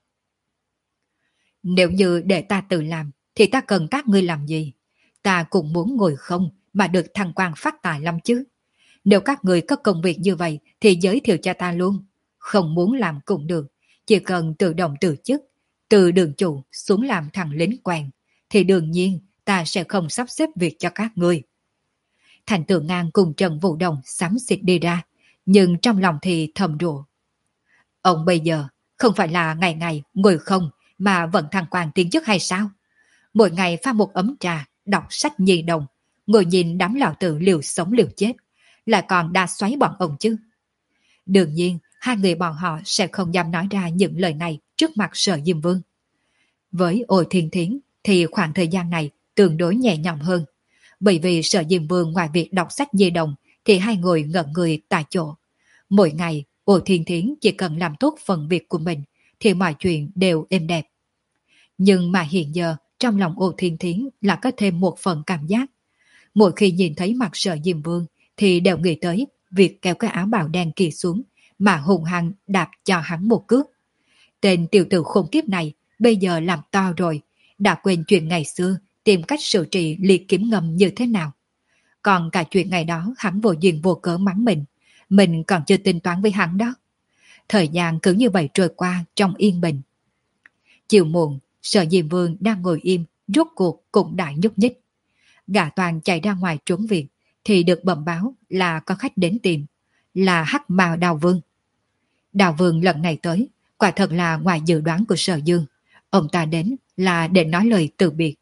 Nếu như để ta tự làm, thì ta cần các ngươi làm gì? Ta cũng muốn ngồi không mà được thăng quan phát tài lắm chứ. Nếu các người có công việc như vậy thì giới thiệu cho ta luôn. Không muốn làm cũng được, chỉ cần tự động từ chức, từ đường chủ xuống làm thằng lính quèn, thì đương nhiên ta sẽ không sắp xếp việc cho các ngươi. Thành Tượng Ngang cùng Trần Vũ Đồng xám xịt đi ra, nhưng trong lòng thì thầm rủa. Ông bây giờ không phải là ngày ngày ngồi không mà vẫn thăng quan tiến chức hay sao? Mỗi ngày pha một ấm trà, đọc sách nhi đồng, ngồi nhìn đám lão tử liều sống liều chết, lại còn đa xoáy bọn ông chứ. Đương nhiên, hai người bọn họ sẽ không dám nói ra những lời này trước mặt Sở Diêm Vương. Với Ôi Thiên Thiến thì khoảng thời gian này tương đối nhẹ nhõm hơn, bởi vì Sở Diêm Vương ngoài việc đọc sách nhi đồng thì hai người ngẩn người tại chỗ. Mỗi ngày, Ôi Thiên Thiến chỉ cần làm tốt phần việc của mình thì mọi chuyện đều êm đẹp. Nhưng mà hiện giờ, trong lòng Ôi Thiên Thiến là có thêm một phần cảm giác. Mỗi khi nhìn thấy mặt Sở Diêm Vương thì đều nghĩ tới việc kéo cái áo bào đen kia xuống mà hùng hăng đạp cho hắn một cước. Tên tiểu tử khốn kiếp này bây giờ làm to rồi, đã quên chuyện ngày xưa tìm cách xử trị liệt kiếm ngầm như thế nào. Còn cả chuyện ngày đó hắn vô duyên vô cớ mắng mình, mình còn chưa tính toán với hắn đó. Thời gian cứ như vậy trôi qua trong yên bình. Chiều muộn, Sở Diêm Vương đang ngồi im, rốt cuộc cũng đã nhúc nhích. Gã Toàn chạy ra ngoài trốn việc thì được bẩm báo là có khách đến tìm, là Hắc Ma Đào Vương. Đào Vương lần này tới, quả thật là ngoài dự đoán của Sở Dương. Ông ta đến là để nói lời từ biệt.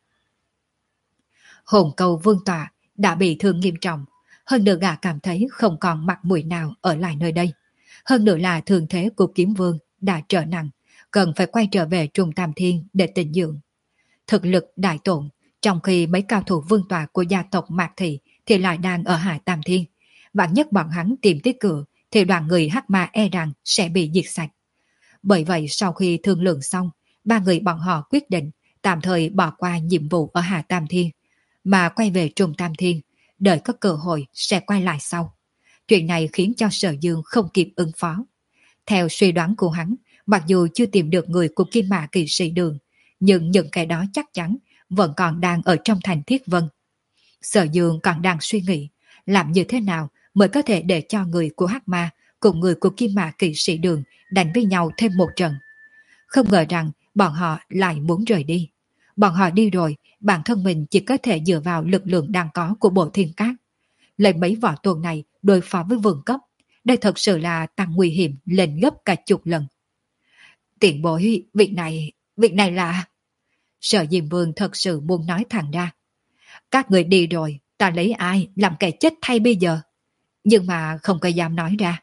Hồn Câu Vương tọa đã bị thương nghiêm trọng, hơn nữa gã cảm thấy không còn mặt mũi nào ở lại nơi đây. Hơn nữa là thương thế của Kiếm Vương đã trở nặng, cần phải quay trở về Trung Tam Thiên để tịnh dưỡng. Thực lực đại tổn, trong khi mấy cao thủ vương tọa của gia tộc Mạc Thị thì lại đang ở Hải Tam Thiên. Vạn nhất bọn hắn tìm tới cửa thì đoàn người Hắc Ma e rằng sẽ bị diệt sạch. Bởi vậy sau khi thương lượng xong, ba người bọn họ quyết định tạm thời bỏ qua nhiệm vụ ở Hà Tam Thiên, mà quay về Trung Tam Thiên, đợi có cơ hội sẽ quay lại sau. Chuyện này khiến cho Sở Dương không kịp ứng phó. Theo suy đoán của hắn, mặc dù chưa tìm được người của Kim Mã Kỵ Sĩ Đường, nhưng những kẻ đó chắc chắn vẫn còn đang ở trong thành Thiết Vân. Sở Dương còn đang suy nghĩ làm như thế nào mới có thể để cho người của Hắc Ma cùng người của Kim Mã Kỵ Sĩ Đường đánh với nhau thêm một trận. Không ngờ rằng bọn họ lại muốn rời đi. Bọn họ đi rồi, bản thân mình chỉ có thể dựa vào lực lượng đang có của Bộ Thiên Cát. Lấy mấy võ tuần này đối phó với vương cấp, đây thật sự là tăng nguy hiểm lên gấp cả chục lần. Tiền bối, việc này, việc này là... Sở Diêm Vương thật sự muốn nói thẳng ra. Các người đi rồi, ta lấy ai làm kẻ chết thay bây giờ? Nhưng mà không có dám nói ra.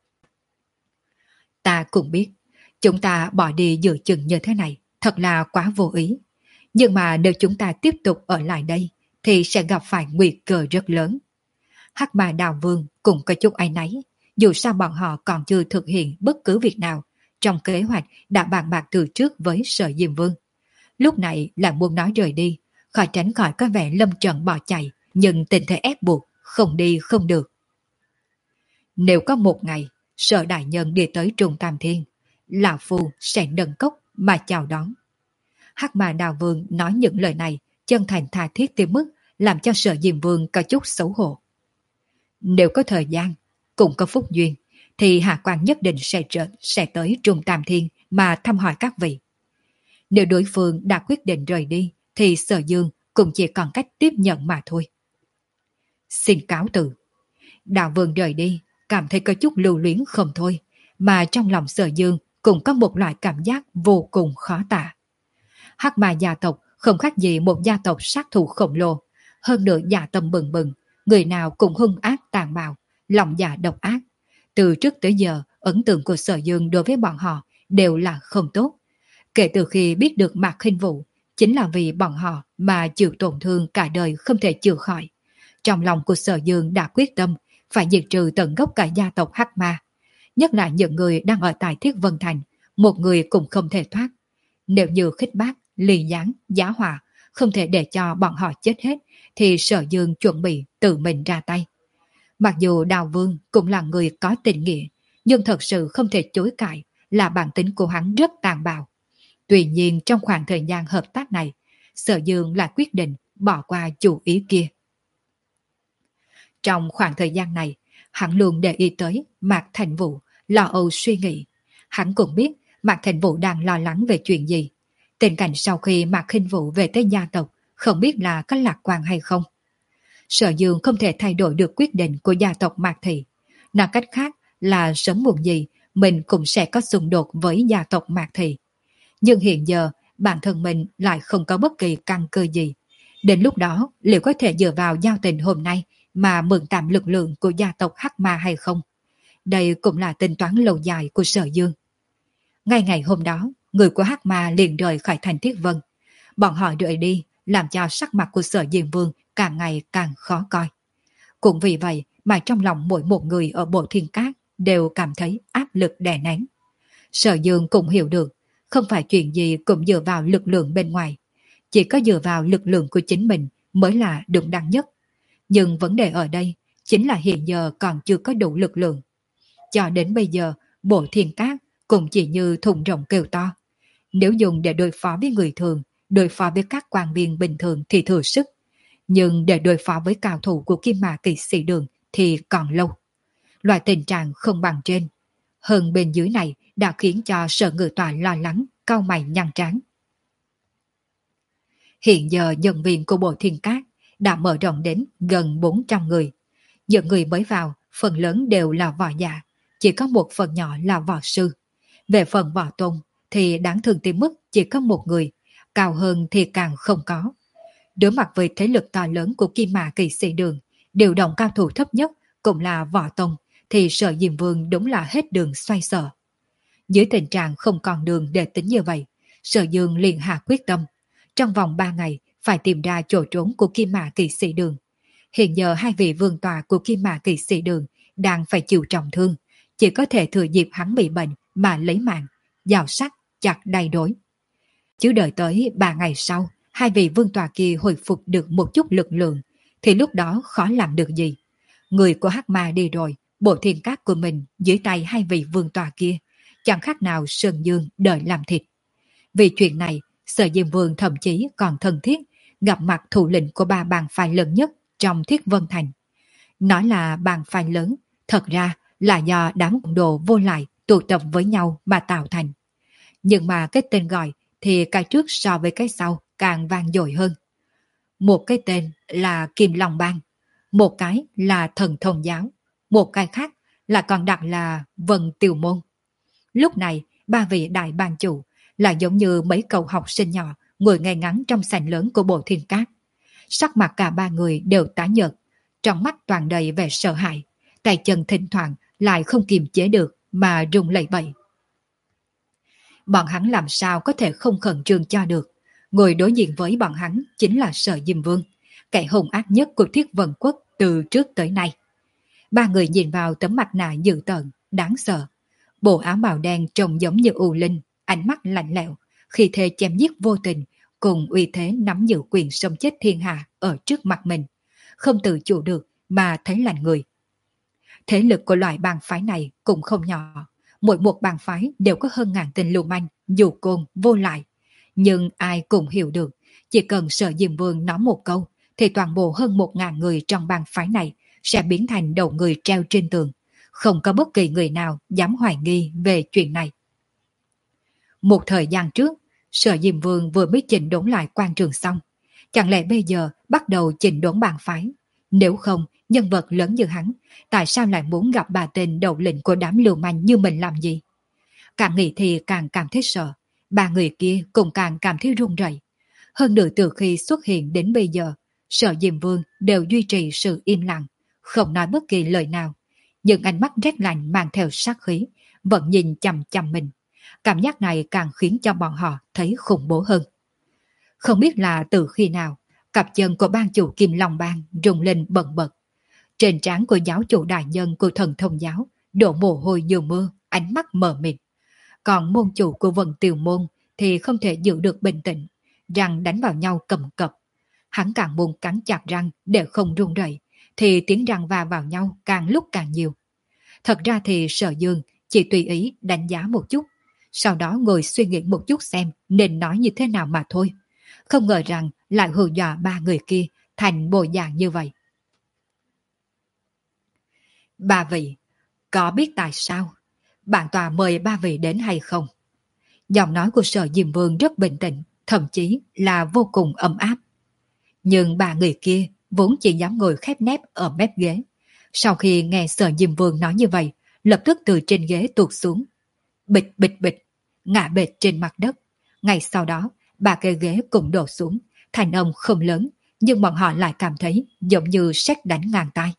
Ta cũng biết, chúng ta bỏ đi giữa chừng như thế này, thật là quá vô ý. Nhưng mà nếu chúng ta tiếp tục ở lại đây, thì sẽ gặp phải nguy cơ rất lớn. Hắc Ma Đào Vương cũng có chút áy náy, dù sao bọn họ còn chưa thực hiện bất cứ việc nào trong kế hoạch đã bàn bạc từ trước với Sở Diêm Vương. Lúc này là muốn nói rời đi, khỏi tránh khỏi có vẻ lâm trận bỏ chạy, nhưng tình thế ép buộc, không đi không được. Nếu có một ngày, Sở Đại Nhân đi tới Trung Tam Thiên, Lão Phu sẽ nâng cốc mà chào đón. Hắc Ma Đào Vương nói những lời này chân thành tha thiết tới mức làm cho Sở Diêm Vương có chút xấu hổ. Nếu có thời gian, cũng có phúc duyên, thì Hạ Quan nhất định sẽ trở, sẽ tới Trung Tam Thiên mà thăm hỏi các vị. Nếu đối phương đã quyết định rời đi, thì Sở Dương cũng chỉ còn cách tiếp nhận mà thôi. Xin cáo từ. Đạo Vương rời đi, cảm thấy có chút lưu luyến không thôi, mà trong lòng Sở Dương cũng có một loại cảm giác vô cùng khó tả. Hắc Ma gia tộc không khác gì một gia tộc sát thủ khổng lồ, hơn nữa dạ tâm bừng bừng, người nào cũng hung ác tàn bạo, lòng dạ độc ác. Từ trước tới giờ, ấn tượng của Sở Dương đối với bọn họ đều là không tốt. Kể từ khi biết được Mạc Khinh Vũ, chính là vì bọn họ mà chịu tổn thương cả đời không thể chữa khỏi. Trong lòng của Sở Dương đã quyết tâm phải diệt trừ tận gốc cả gia tộc Hắc Ma. Nhất là những người đang ở tại Thiết Vân Thành, một người cũng không thể thoát. Nếu như khích bác, lì gián, giá họa, không thể để cho bọn họ chết hết, thì Sở Dương chuẩn bị tự mình ra tay. Mặc dù Đào Vương cũng là người có tình nghĩa, nhưng thật sự không thể chối cãi là bản tính của hắn rất tàn bạo. Tuy nhiên trong khoảng thời gian hợp tác này, Sở Dương lại quyết định bỏ qua chủ ý kia. Trong khoảng thời gian này, hắn luôn để ý tới Mạc Thành Vũ, lo âu suy nghĩ. Hắn cũng biết Mạc Thành Vũ đang lo lắng về chuyện gì. Tình cảnh sau khi Mạc Khinh Vũ về tới gia tộc, không biết là có lạc quan hay không. Sở Dương không thể thay đổi được quyết định của gia tộc Mạc Thị. Nói cách khác là sớm muộn gì mình cũng sẽ có xung đột với gia tộc Mạc Thị. Nhưng hiện giờ bản thân mình lại không có bất kỳ căn cơ gì. Đến lúc đó liệu có thể dựa vào giao tình hôm nay mà mượn tạm lực lượng của gia tộc Hắc Ma hay không? Đây cũng là tính toán lâu dài của Sở Dương. Ngay ngày hôm đó, người của Hắc Ma liền rời khỏi thành Thiết Vân. Bọn họ rời đi làm cho sắc mặt của Sở Diêm Vương càng ngày càng khó coi. Cũng vì vậy mà trong lòng mỗi một người ở Bộ Thiên Cát đều cảm thấy áp lực đè nén. Sở Dương cũng hiểu được, không phải chuyện gì cũng dựa vào lực lượng bên ngoài. Chỉ có dựa vào lực lượng của chính mình mới là đúng đắn nhất. Nhưng vấn đề ở đây chính là hiện giờ còn chưa có đủ lực lượng. Cho đến bây giờ, Bộ Thiên Cát cũng chỉ như thùng rộng kêu to. Nếu dùng để đối phó với người thường, đối phó với các quan viên bình thường thì thừa sức. Nhưng để đối phó với cao thủ của Kim Mã Kỵ Sĩ Đường thì còn lâu. Loại tình trạng không bằng trên. Hơn bên dưới này đã khiến cho Sở Ngự Tọa lo lắng, cau mày nhăn trán. Hiện giờ nhân viên của Bộ Thiên Cát đã mở rộng đến gần bốn trăm người. Những người mới vào, phần lớn đều là võ giả, chỉ có một phần nhỏ là võ sư. Về phần võ tôn thì đáng thương tới mức chỉ có một người, cao hơn thì càng không có. Đối mặt với thế lực to lớn của Kim Mã Kỵ Sĩ Đường, điều động cao thủ thấp nhất cũng là võ tôn, thì Sở Diêm Vương đúng là hết đường xoay sở. Dưới tình trạng không còn đường để tính như vậy, Sở Dương liền hạ quyết tâm. Trong vòng ba ngày phải tìm ra chỗ trốn của Kim Mã Kỵ Sĩ Đường. Hiện giờ hai vị vương tọa của Kim Mã Kỵ Sĩ Đường đang phải chịu trọng thương, chỉ có thể thừa dịp hắn bị bệnh mà lấy mạng, dao sắc chặt đầy đối. Chứ đợi tới ba ngày sau, hai vị vương tọa kia hồi phục được một chút lực lượng, thì lúc đó khó làm được gì. Người của Hắc Ma đi rồi, Bộ Thiên Cát của mình dưới tay hai vị vương tọa kia, chẳng khác nào Sơn Dương đợi làm thịt. Vì chuyện này, Sở Diêm Vương thậm chí còn thân thiết gặp mặt thủ lĩnh của ba bang phái lớn nhất trong Thiết Vân Thành. Nói là bang phái lớn, thật ra là do đám cộng đồ vô lại tụ tập với nhau mà tạo thành. Nhưng mà cái tên gọi thì cái trước so với cái sau càng vang dội hơn. Một cái tên là Kim Long Bang, một cái là Thần Thông Giáo, một cái khác là còn đặt là Vân Tiêu Môn. Lúc này, ba vị đại bang chủ là giống như mấy cậu học sinh nhỏ ngồi ngay ngắn trong sảnh lớn của Bộ Thiên Cát. Sắc mặt cả ba người đều tái nhợt, trong mắt toàn đầy vẻ sợ hãi, tay chân thỉnh thoảng lại không kiềm chế được mà rung lẩy bẩy. Bọn hắn làm sao có thể không khẩn trương cho được. Ngồi đối diện với bọn hắn chính là Sở Diêm Vương, kẻ hung ác nhất của Thiết Vân Quốc từ trước tới nay. Ba người nhìn vào tấm mặt nạ dữ tợn, đáng sợ. Bộ áo màu đen trông giống như U Linh, ánh mắt lạnh lẽo, khi thế chém giết vô tình, cùng uy thế nắm giữ quyền sống chết thiên hạ ở trước mặt mình. Không tự chủ được mà thấy lạnh người. Thế lực của loại bang phái này cũng không nhỏ. Mỗi một bang phái đều có hơn ngàn tên lưu manh, dù côn, vô lại. Nhưng ai cũng hiểu được, chỉ cần Sở Diêm Vương nói một câu, thì toàn bộ hơn một ngàn người trong bang phái này sẽ biến thành đầu người treo trên tường. Không có bất kỳ người nào dám hoài nghi về chuyện này. Một thời gian trước, Sở Diêm Vương vừa mới chỉnh đốn lại quan trường xong. Chẳng lẽ bây giờ bắt đầu chỉnh đốn bang phái? Nếu không, nhân vật lớn như hắn, tại sao lại muốn gặp bà tên đầu lĩnh của đám lưu manh như mình làm gì? Càng nghĩ thì càng cảm thấy sợ. Ba người kia cũng càng cảm thấy run rẩy. Hơn nữa từ khi xuất hiện đến bây giờ, Sở Diêm Vương đều duy trì sự im lặng, không nói bất kỳ lời nào. nhưng ánh mắt rét lạnh mang theo sát khí, vẫn nhìn chằm chằm mình. Cảm giác này càng khiến cho bọn họ thấy khủng bố hơn. Không biết là từ khi nào, cặp chân của ban chủ Kim Long Bang rung lên bần bật. Trên trán của giáo chủ đại nhân của thần thông giáo đổ mồ hôi như mưa, ánh mắt mờ mịt. Còn môn chủ của Vân Tiêu Môn thì không thể giữ được bình tĩnh, răng đánh vào nhau cầm cập. Hắn càng muốn cắn chặt răng để không run rẩy, thì tiếng răng va vào nhau càng lúc càng nhiều. Thật ra thì Sở Dương chỉ tùy ý đánh giá một chút, sau đó ngồi suy nghĩ một chút xem nên nói như thế nào mà thôi. Không ngờ rằng lại hù dọa ba người kia thành bộ dạng như vậy. Ba vị, có biết tại sao bản tòa mời ba vị đến hay không? Giọng nói của Sở Diêm Vương rất bình tĩnh, thậm chí là vô cùng ấm áp. Nhưng ba người kia vốn chỉ dám ngồi khép nép ở mép ghế. Sau khi nghe Sở Diêm Vương nói như vậy, lập tức từ trên ghế tuột xuống. Bịch bịch bịch, ngã bệt trên mặt đất. Ngay sau đó, ba cây ghế cũng đổ xuống, thành âm không lớn, nhưng bọn họ lại cảm thấy giống như sét đánh ngang tai.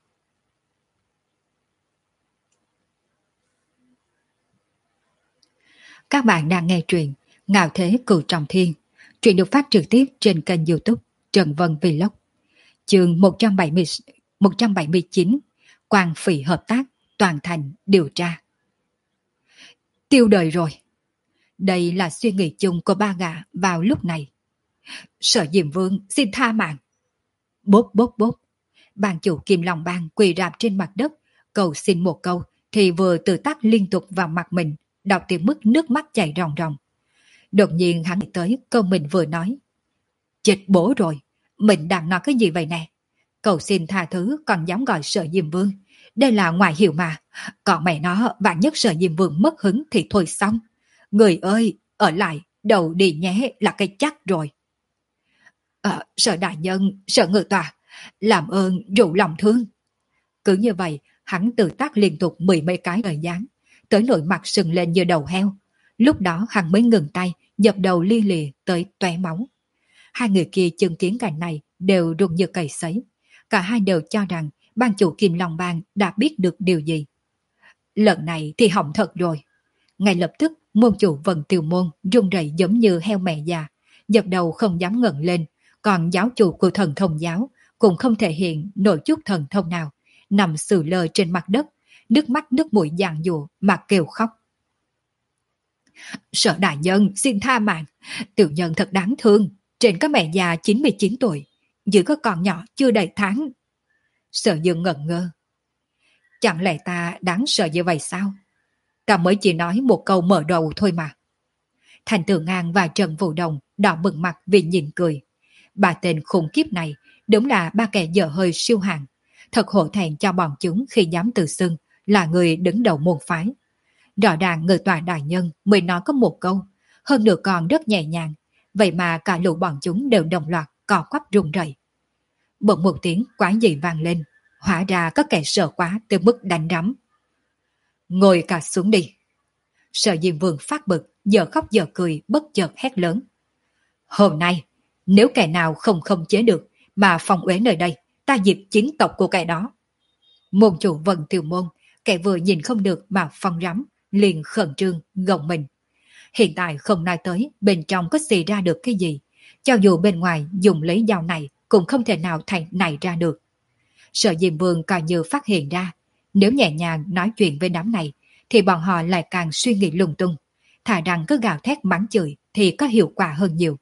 Các bạn đang nghe truyện Ngạo Thế Cửu Trọng Thiên. Truyện được phát trực tiếp trên kênh YouTube Trần Vân Vlog. Chương một trăm bảy mươi, một trăm bảy mươi chín, Quan Phỉ hợp tác, toàn thành điều tra. Tiêu đời rồi. Đây là suy nghĩ chung của ba gã vào lúc này. Sở Diệm Vương xin tha mạng. Bốp bốp bốp. Ban chủ Kim Long Bang quỳ rạp trên mặt đất, cầu xin một câu thì vừa tự tác liên tục vào mặt mình, đọc tiếng mức nước mắt chảy ròng ròng. Đột nhiên hắn nghĩ tới câu mình vừa nói. Chết bố rồi, mình đang nói cái gì vậy nè? Cầu xin tha thứ còn dám gọi Sở Diêm Vương. Đây là ngoại hiệu mà. Còn mẹ nó vạn nhất Sở Diêm Vương mất hứng thì thôi xong. Người ơi, ở lại, đầu đi nhé là cái chắc rồi. À, Sở Đại Nhân, Sở Ngự Tòa, làm ơn rủ lòng thương. Cứ như vậy, hắn tự tác liên tục mười mấy cái lời gián, tới nỗi mặt sừng lên như đầu heo. Lúc đó hắn mới ngừng tay, dập đầu li lìa tới tóe máu. Hai người kia chứng kiến cảnh này đều run như cầy sấy. Cả hai đều cho rằng ban chủ Kim Long Bang đã biết được điều gì. Lần này thì hỏng thật rồi. Ngay lập tức môn chủ Vân Tiêu Môn run rẩy giống như heo mẹ già, dập đầu không dám ngẩng lên. Còn giáo chủ của thần thông giáo cũng không thể hiện nổi chút thần thông nào, nằm sừ lơ trên mặt đất, nước mắt nước mũi giàn giụa mà kêu khóc. Sở đại nhân xin tha mạng, tiểu nhân thật đáng thương, trên có mẹ già chín mươi chín tuổi, dưới có con nhỏ chưa đầy tháng. Sở Dương ngẩn ngơ. Chẳng lẽ ta đáng sợ như vậy sao? Ta mới chỉ nói một câu mở đầu thôi mà. Thành Tử Ngang và Trần Vũ Đồng đỏ bừng mặt vì nhìn cười. Ba tên khủng khiếp này đúng là ba kẻ dở hơi siêu hạng, thật hổ thẹn cho bọn chúng khi dám tự xưng là người đứng đầu môn phái. Rõ ràng người tòa đại nhân mới nói có một câu, hơn nữa còn rất nhẹ nhàng, vậy mà cả lũ bọn chúng đều đồng loạt cò quắp run rẩy. Bỗng một tiếng quái dị vang lên, hóa ra có kẻ sợ quá tới mức đánh rắm. Ngồi cả xuống đi. Sở Diêm Vương phát bực, giờ khóc giờ cười, bất chợt hét lớn. Hôm nay, nếu kẻ nào không khống chế được mà phong uế nơi đây, ta diệt chính tộc của kẻ đó. Môn chủ Vân Tiêu Môn, kẻ vừa nhìn không được mà phong rắm, liền khẩn trương, gồng mình. Hiện tại không nói tới bên trong có xì ra được cái gì, cho dù bên ngoài dùng lấy dao này cũng không thể nào thành này ra được. Sở Diêm Vương coi như phát hiện ra, nếu nhẹ nhàng nói chuyện với đám này, thì bọn họ lại càng suy nghĩ lung tung, thà rằng cứ gào thét mắng chửi thì có hiệu quả hơn nhiều.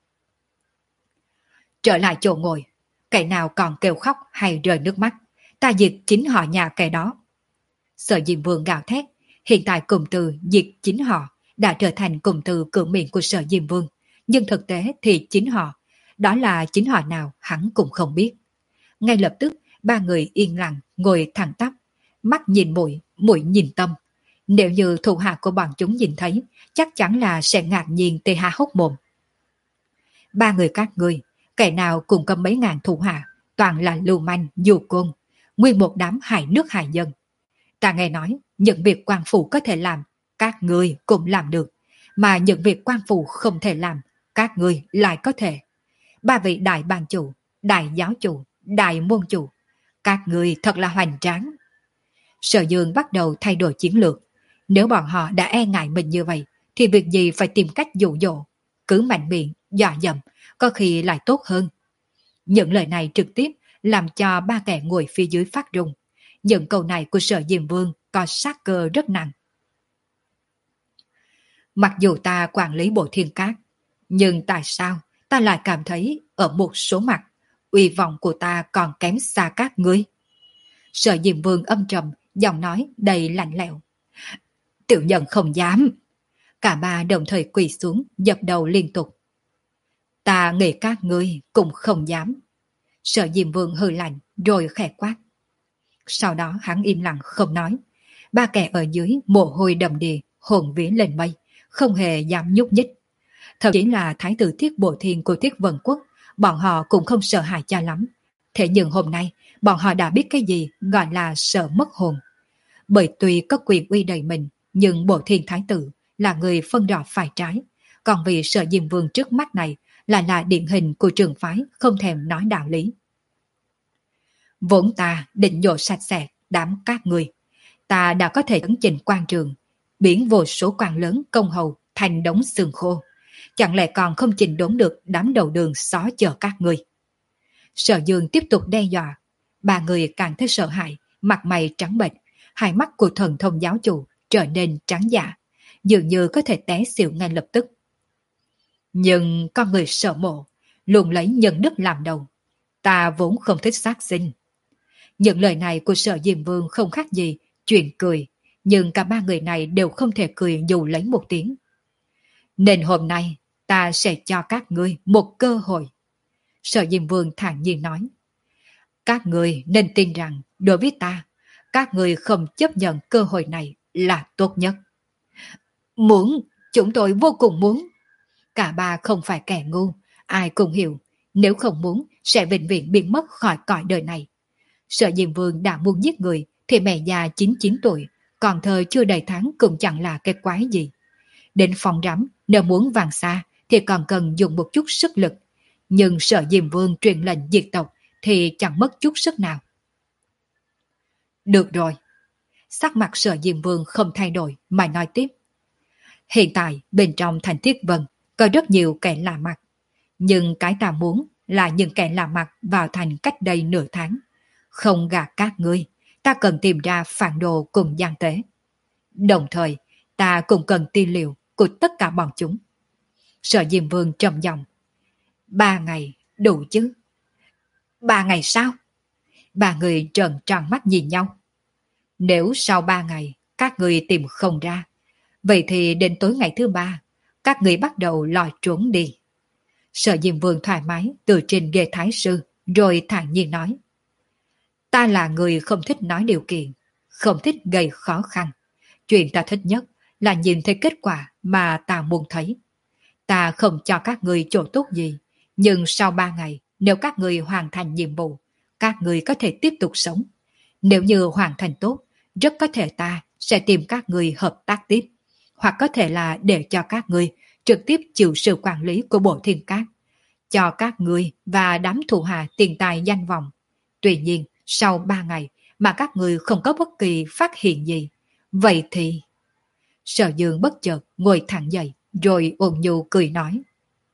Trở lại chỗ ngồi, kẻ nào còn kêu khóc hay rơi nước mắt, ta diệt chính họ nhà kẻ đó. Sở Diêm Vương gào thét, hiện tại cụm từ diệt chính họ đã trở thành cụm từ cửa miệng của Sở Diêm Vương, nhưng thực tế thì chính họ, đó là chính họ nào hắn cũng không biết. Ngay lập tức, ba người yên lặng ngồi thẳng tắp, mắt nhìn mũi, mũi nhìn tâm. Nếu như thủ hạ của bọn chúng nhìn thấy, chắc chắn là sẽ ngạc nhiên tê há hốc mồm. Ba người các ngươi, kẻ nào cùng có mấy ngàn thủ hạ, toàn là lưu manh, dù côn, nguyên một đám hại nước hại dân. Ta nghe nói, những việc quan phủ có thể làm, các ngươi cũng làm được, mà những việc quan phủ không thể làm, các ngươi lại có thể. Ba vị đại ban chủ, đại giáo chủ, đại môn chủ, các ngươi thật là hoành tráng. Sở Dương bắt đầu thay đổi chiến lược. Nếu bọn họ đã e ngại mình như vậy, thì việc gì phải tìm cách dụ dỗ. Cứ mạnh miệng, dọa dẫm, có khi lại tốt hơn. Những lời này trực tiếp làm cho ba kẻ ngồi phía dưới phát run. Những câu này của Sở Diêm Vương có sát cơ rất nặng. Mặc dù ta quản lý bộ thiên cát, nhưng tại sao ta lại cảm thấy ở một số mặt, uy vọng của ta còn kém xa các ngươi? Sở Diêm Vương âm trầm, giọng nói đầy lạnh lẽo. Tiểu nhân không dám. Cả ba đồng thời quỳ xuống, dập đầu liên tục. Ta nghĩ các ngươi cũng không dám. Sở Diêm Vương hừ lạnh, rồi khẽ quát. Sau đó hắn im lặng không nói. Ba kẻ ở dưới mồ hôi đầm đìa, hồn vía lên mây, không hề dám nhúc nhích. Thậm chí là thái tử Thiết Bộ Thiên của Thiết Vân Quốc, bọn họ cũng không sợ hãi cha lắm. Thế nhưng hôm nay, bọn họ đã biết cái gì gọi là sợ mất hồn. Bởi tuy có quyền uy đầy mình, nhưng Bộ Thiên Thái tử là người phân rõ phải trái. Còn vì Sở Diêm Vương trước mắt này lại là điển hình của trường phái không thèm nói đạo lý. Vốn ta định nhổ sạch sẽ đám các người. Ta đã có thể ấn trình quan trường, biến vô số quan lớn công hầu thành đống xương khô. Chẳng lẽ còn không chỉnh đốn được đám đầu đường xó chờ các người? Sở Dương tiếp tục đe dọa. Ba người càng thấy sợ hãi, mặt mày trắng bệch, hai mắt của thần thông giáo chủ trở nên trắng dạ, dường như có thể té xỉu ngay lập tức. Nhưng con người sợ mộ, luôn lấy nhân đức làm đầu. Ta vốn không thích sát sinh. Những lời này của Sở Diêm Vương không khác gì chuyện cười, nhưng cả ba người này đều không thể cười dù lấy một tiếng. Nên hôm nay ta sẽ cho các ngươi một cơ hội. Sở Diêm Vương thản nhiên nói. Các ngươi nên tin rằng đối với ta, các ngươi không chấp nhận cơ hội này là tốt nhất. Muốn, chúng tôi vô cùng muốn. Cả ba không phải kẻ ngu, ai cũng hiểu, nếu không muốn sẽ vĩnh viễn biến mất khỏi cõi đời này. Sở Diêm Vương đã muốn giết người thì mẹ già chín mươi chín tuổi, còn thơ chưa đầy tháng cũng chẳng là cái quái gì. Đến phòng rắm, nếu muốn vàng xa thì còn cần dùng một chút sức lực. Nhưng Sở Diêm Vương truyền lệnh diệt tộc thì chẳng mất chút sức nào. Được rồi. Sắc mặt Sở Diêm Vương không thay đổi mà nói tiếp. Hiện tại bên trong thành Thiết Vân có rất nhiều kẻ lạ mặt. Nhưng cái ta muốn là những kẻ lạ mặt vào thành cách đây nửa tháng. Không gạt các ngươi, ta cần tìm ra phản đồ cùng gian tế. Đồng thời, ta cũng cần tư liệu của tất cả bọn chúng. Sở Diêm Vương trầm giọng. Ba ngày đủ chứ? Ba ngày sao? Ba người trợn tròn mắt nhìn nhau. Nếu sau ba ngày các người tìm không ra, vậy thì đến tối ngày thứ ba, các người bắt đầu lòi trốn đi. Sở Diêm Vương thoải mái từ trên ghế thái sư, rồi thản nhiên nói. Ta là người không thích nói điều kiện, không thích gây khó khăn. Chuyện ta thích nhất là nhìn thấy kết quả mà ta muốn thấy. Ta không cho các người chỗ tốt gì, nhưng sau ba ngày, nếu các người hoàn thành nhiệm vụ, các người có thể tiếp tục sống. Nếu như hoàn thành tốt, rất có thể ta sẽ tìm các người hợp tác tiếp, hoặc có thể là để cho các người trực tiếp chịu sự quản lý của Bộ Thiên Cát, cho các người và đám thù hạ tiền tài danh vọng. Tuy nhiên, sau ba ngày mà các người không có bất kỳ phát hiện gì, vậy thì... Sở Dương bất chợt ngồi thẳng dậy, rồi ôn nhu cười nói.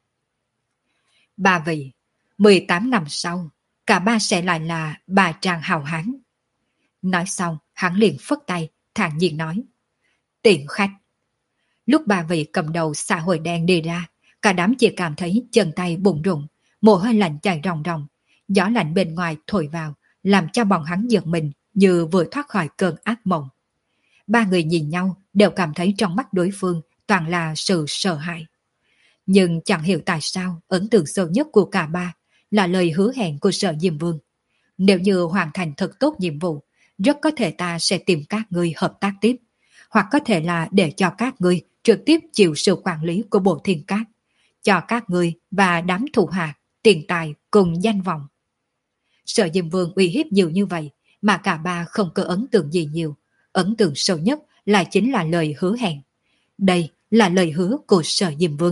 Ba vị, mười tám năm sau, cả ba sẽ lại là bà Trang hào hán. Nói xong, hắn liền phất tay, thản nhiên nói. Tiện khách. Lúc ba vị cầm đầu xã hội đen đi ra, cả đám chỉ cảm thấy chân tay bụng rụng, mồ hôi lạnh chảy ròng ròng, gió lạnh bên ngoài thổi vào, làm cho bọn hắn giật mình như vừa thoát khỏi cơn ác mộng. Ba người nhìn nhau đều cảm thấy trong mắt đối phương toàn là sự sợ hãi. Nhưng chẳng hiểu tại sao ấn tượng sâu nhất của cả ba là lời hứa hẹn của Sở Diêm Vương. Nếu như hoàn thành thật tốt nhiệm vụ, rất có thể ta sẽ tìm các ngươi hợp tác tiếp, hoặc có thể là để cho các ngươi trực tiếp chịu sự quản lý của Bộ Thiên Cát, cho các ngươi và đám thủ hạ tiền tài cùng danh vọng. Sở Diêm Vương uy hiếp nhiều như vậy mà cả ba không có ấn tượng gì nhiều. Ấn tượng sâu nhất lại chính là lời hứa hẹn. Đây là lời hứa của Sở Diêm Vương.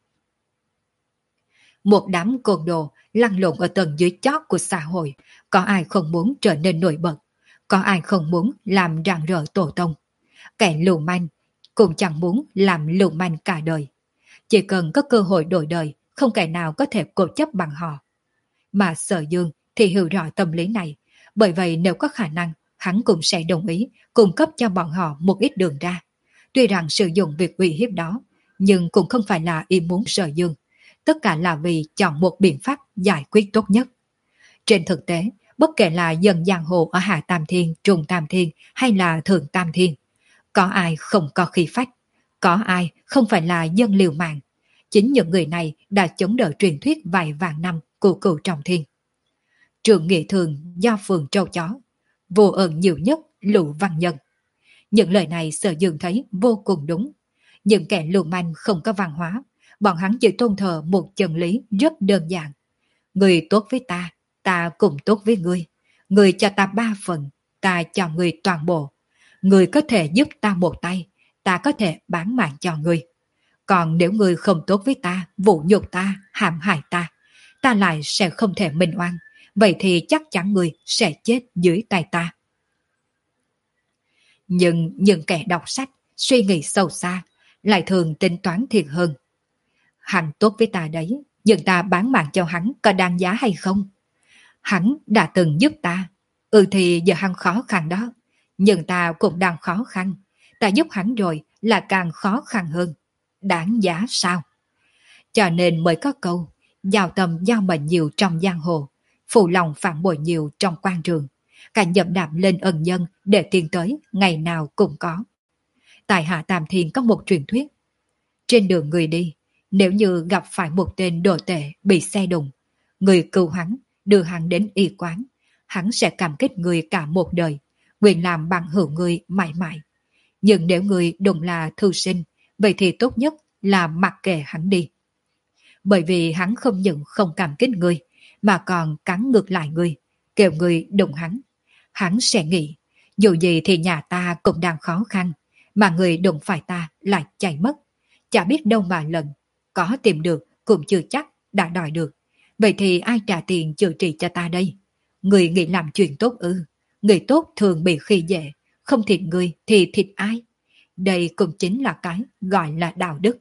Một đám côn đồ lăn lộn ở tầng dưới chót của xã hội, có ai không muốn trở nên nổi bật, Có ai không muốn làm rạng rỡ tổ tông? Kẻ lưu manh cũng chẳng muốn làm lưu manh cả đời. Chỉ cần có cơ hội đổi đời, không kẻ nào có thể cố chấp bằng họ. Mà Sở Dương thì hiểu rõ tâm lý này, bởi vậy nếu có khả năng, hắn cũng sẽ đồng ý cung cấp cho bọn họ một ít đường ra. Tuy rằng sử dụng việc uy hiếp đó, nhưng cũng không phải là ý muốn Sở Dương. Tất cả là vì chọn một biện pháp giải quyết tốt nhất. Trên thực tế, bất kể là dân giang hồ ở Hạ Tam Thiên, Trung Tam Thiên hay là Thượng Tam Thiên, có ai không có khí phách, có ai không phải là dân liều mạng. Chính những người này đã chống đỡ truyền thuyết vài vạn năm của Cửu Trọng Thiên. Trường Nghị Thường do phường trâu chó, vô ơn nhiều nhất Lũ Văn Nhân. Những lời này Sở Dương thấy vô cùng đúng. Những kẻ lưu manh không có văn hóa, bọn hắn chỉ tôn thờ một chân lý rất đơn giản. Người tốt với ta, ta cũng tốt với ngươi. Người cho ta ba phần, ta cho người toàn bộ. Người có thể giúp ta một tay, ta có thể bán mạng cho ngươi. Còn nếu ngươi không tốt với ta, vũ nhục ta, hãm hại ta, ta lại sẽ không thể minh oan. Vậy thì chắc chắn ngươi sẽ chết dưới tay ta. Nhưng những kẻ đọc sách, suy nghĩ sâu xa, lại thường tính toán thiệt hơn. Hắn tốt với ta đấy, nhưng ta bán mạng cho hắn có đáng giá hay không? Hắn đã từng giúp ta, ừ thì giờ hắn khó khăn đó, nhưng ta cũng đang khó khăn. Ta giúp hắn rồi là càng khó khăn hơn. Đáng giá sao? Cho nên mới có câu, giao tâm giao mệnh nhiều trong giang hồ, phụ lòng phản bội nhiều trong quan trường. Cả dậm đạp lên ân nhân để tiến tới ngày nào cũng có. Tại Hạ Tam Thiên có một truyền thuyết. Trên đường người đi, nếu như gặp phải một tên đồ tệ bị xe đụng, người cứu hắn, đưa hắn đến y quán, hắn sẽ cảm kích người cả một đời, nguyện làm bằng hữu người mãi mãi. Nhưng nếu người đụng là thư sinh, vậy thì tốt nhất là mặc kệ hắn đi. Bởi vì hắn không những không cảm kích người, mà còn cắn ngược lại người, kêu người đụng hắn. Hắn sẽ nghĩ, dù gì thì nhà ta cũng đang khó khăn, mà người đụng phải ta lại chạy mất. Chả biết đâu mà lần, có tìm được cũng chưa chắc đã đòi được. Vậy thì ai trả tiền chữa trị cho ta đây? Người nghĩ làm chuyện tốt ư? Người tốt thường bị khi dễ, không thịt người thì thịt ai? Đây cũng chính là cái gọi là đạo đức.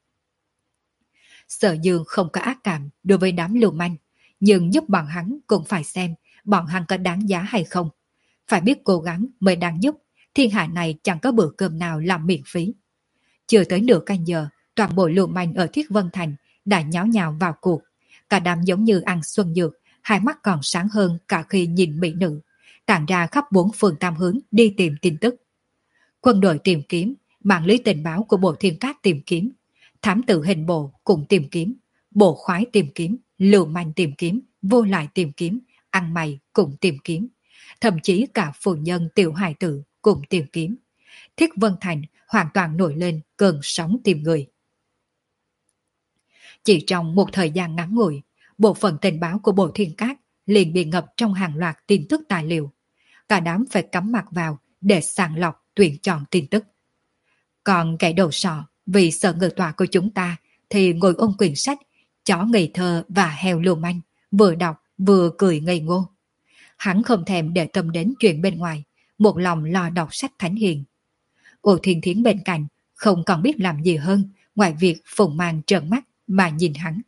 Sở Dương không có ác cảm đối với đám lưu manh, nhưng giúp bọn hắn cũng phải xem bọn hắn có đáng giá hay không. Phải biết cố gắng mới đáng giúp, thiên hạ này chẳng có bữa cơm nào làm miễn phí. Chưa tới nửa canh giờ, toàn bộ lưu manh ở Thiết Vân Thành đã nháo nhào vào cuộc. Cả đám giống như ăn xuân dược, hai mắt còn sáng hơn cả khi nhìn mỹ nữ, tản ra khắp bốn phương tam hướng đi tìm tin tức. Quân đội tìm kiếm, mạng lưới tình báo của Bộ Thiên Cát tìm kiếm, thám tử hình bộ cũng tìm kiếm, bộ khoái tìm kiếm, lưu manh tìm kiếm, vô lại tìm kiếm, ăn mày cũng tìm kiếm. Thậm chí cả phụ nhân tiểu hài tử cũng tìm kiếm. Thiết Vân Thành hoàn toàn nổi lên cơn sóng tìm người. Chỉ trong một thời gian ngắn ngủi, bộ phận tình báo của Bộ Thiên Cát liền bị ngập trong hàng loạt tin tức tài liệu. Cả đám phải cắm mặt vào để sàng lọc tuyển chọn tin tức. Còn kẻ đầu sọ vì sợ ngự tọa của chúng ta thì ngồi ôm quyển sách Chó ngây thơ và heo lưu manh, vừa đọc vừa cười ngây ngô. Hắn không thèm để tâm đến chuyện bên ngoài, một lòng lo đọc sách thánh hiền. Ô Thiên Thiến bên cạnh không còn biết làm gì hơn ngoài việc phùng mang trợn mắt mà nhìn hắn.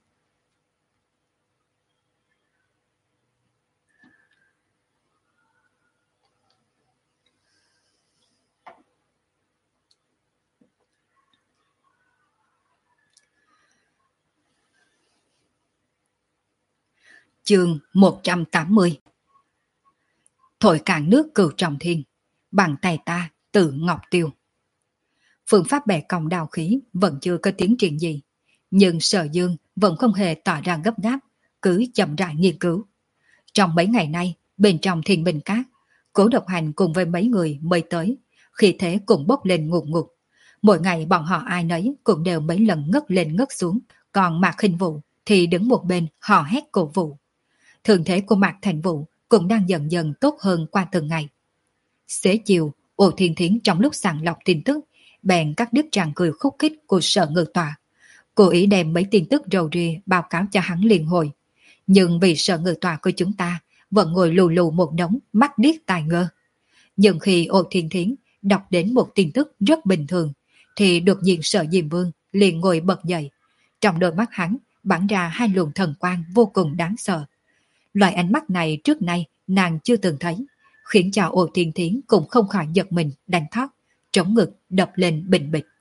Chương một trăm tám mươi. Thổi cạn nước Cửu Trọng Thiên, bằng tay ta tự Ngọc Tiêu. Phương pháp bẻ cong đào khí vẫn chưa có tiến triển gì, nhưng Sở Dương vẫn không hề tỏ ra gấp gáp, cứ chậm rãi nghiên cứu. Trong mấy ngày nay, bên trong Thiên Bình Cát, Cố Độc Hành cùng với mấy người mới tới, khi thế cũng bốc lên ngụt ngụt. Mỗi ngày bọn họ ai nấy cũng đều mấy lần ngất lên ngất xuống, còn Mạc Khinh Vũ thì đứng một bên hò hét cổ vũ. Thường thế của Mạc Thành Vũ cũng đang dần dần tốt hơn qua từng ngày. Xế chiều, Ô Thiên Thiến trong lúc sàng lọc tin tức, bèn cắt đứt tràng cười khúc khích của Sở Ngự Tọa. Cố ý đem mấy tin tức rầu ria báo cáo cho hắn liền hồi. Nhưng vì Sở Ngự Tọa của chúng ta vẫn ngồi lù lù một đống, mắt điếc tai ngơ. Nhưng khi Ô Thiên Thiến đọc đến một tin tức rất bình thường, thì đột nhiên Sở Diêm Vương liền ngồi bật dậy. Trong đôi mắt hắn bắn ra hai luồng thần quang vô cùng đáng sợ. Loại ánh mắt này trước nay nàng chưa từng thấy, khiến cho Ô Thiên Thiến cũng không khỏi giật mình đánh thót, trống ngực đập lên bình bịch.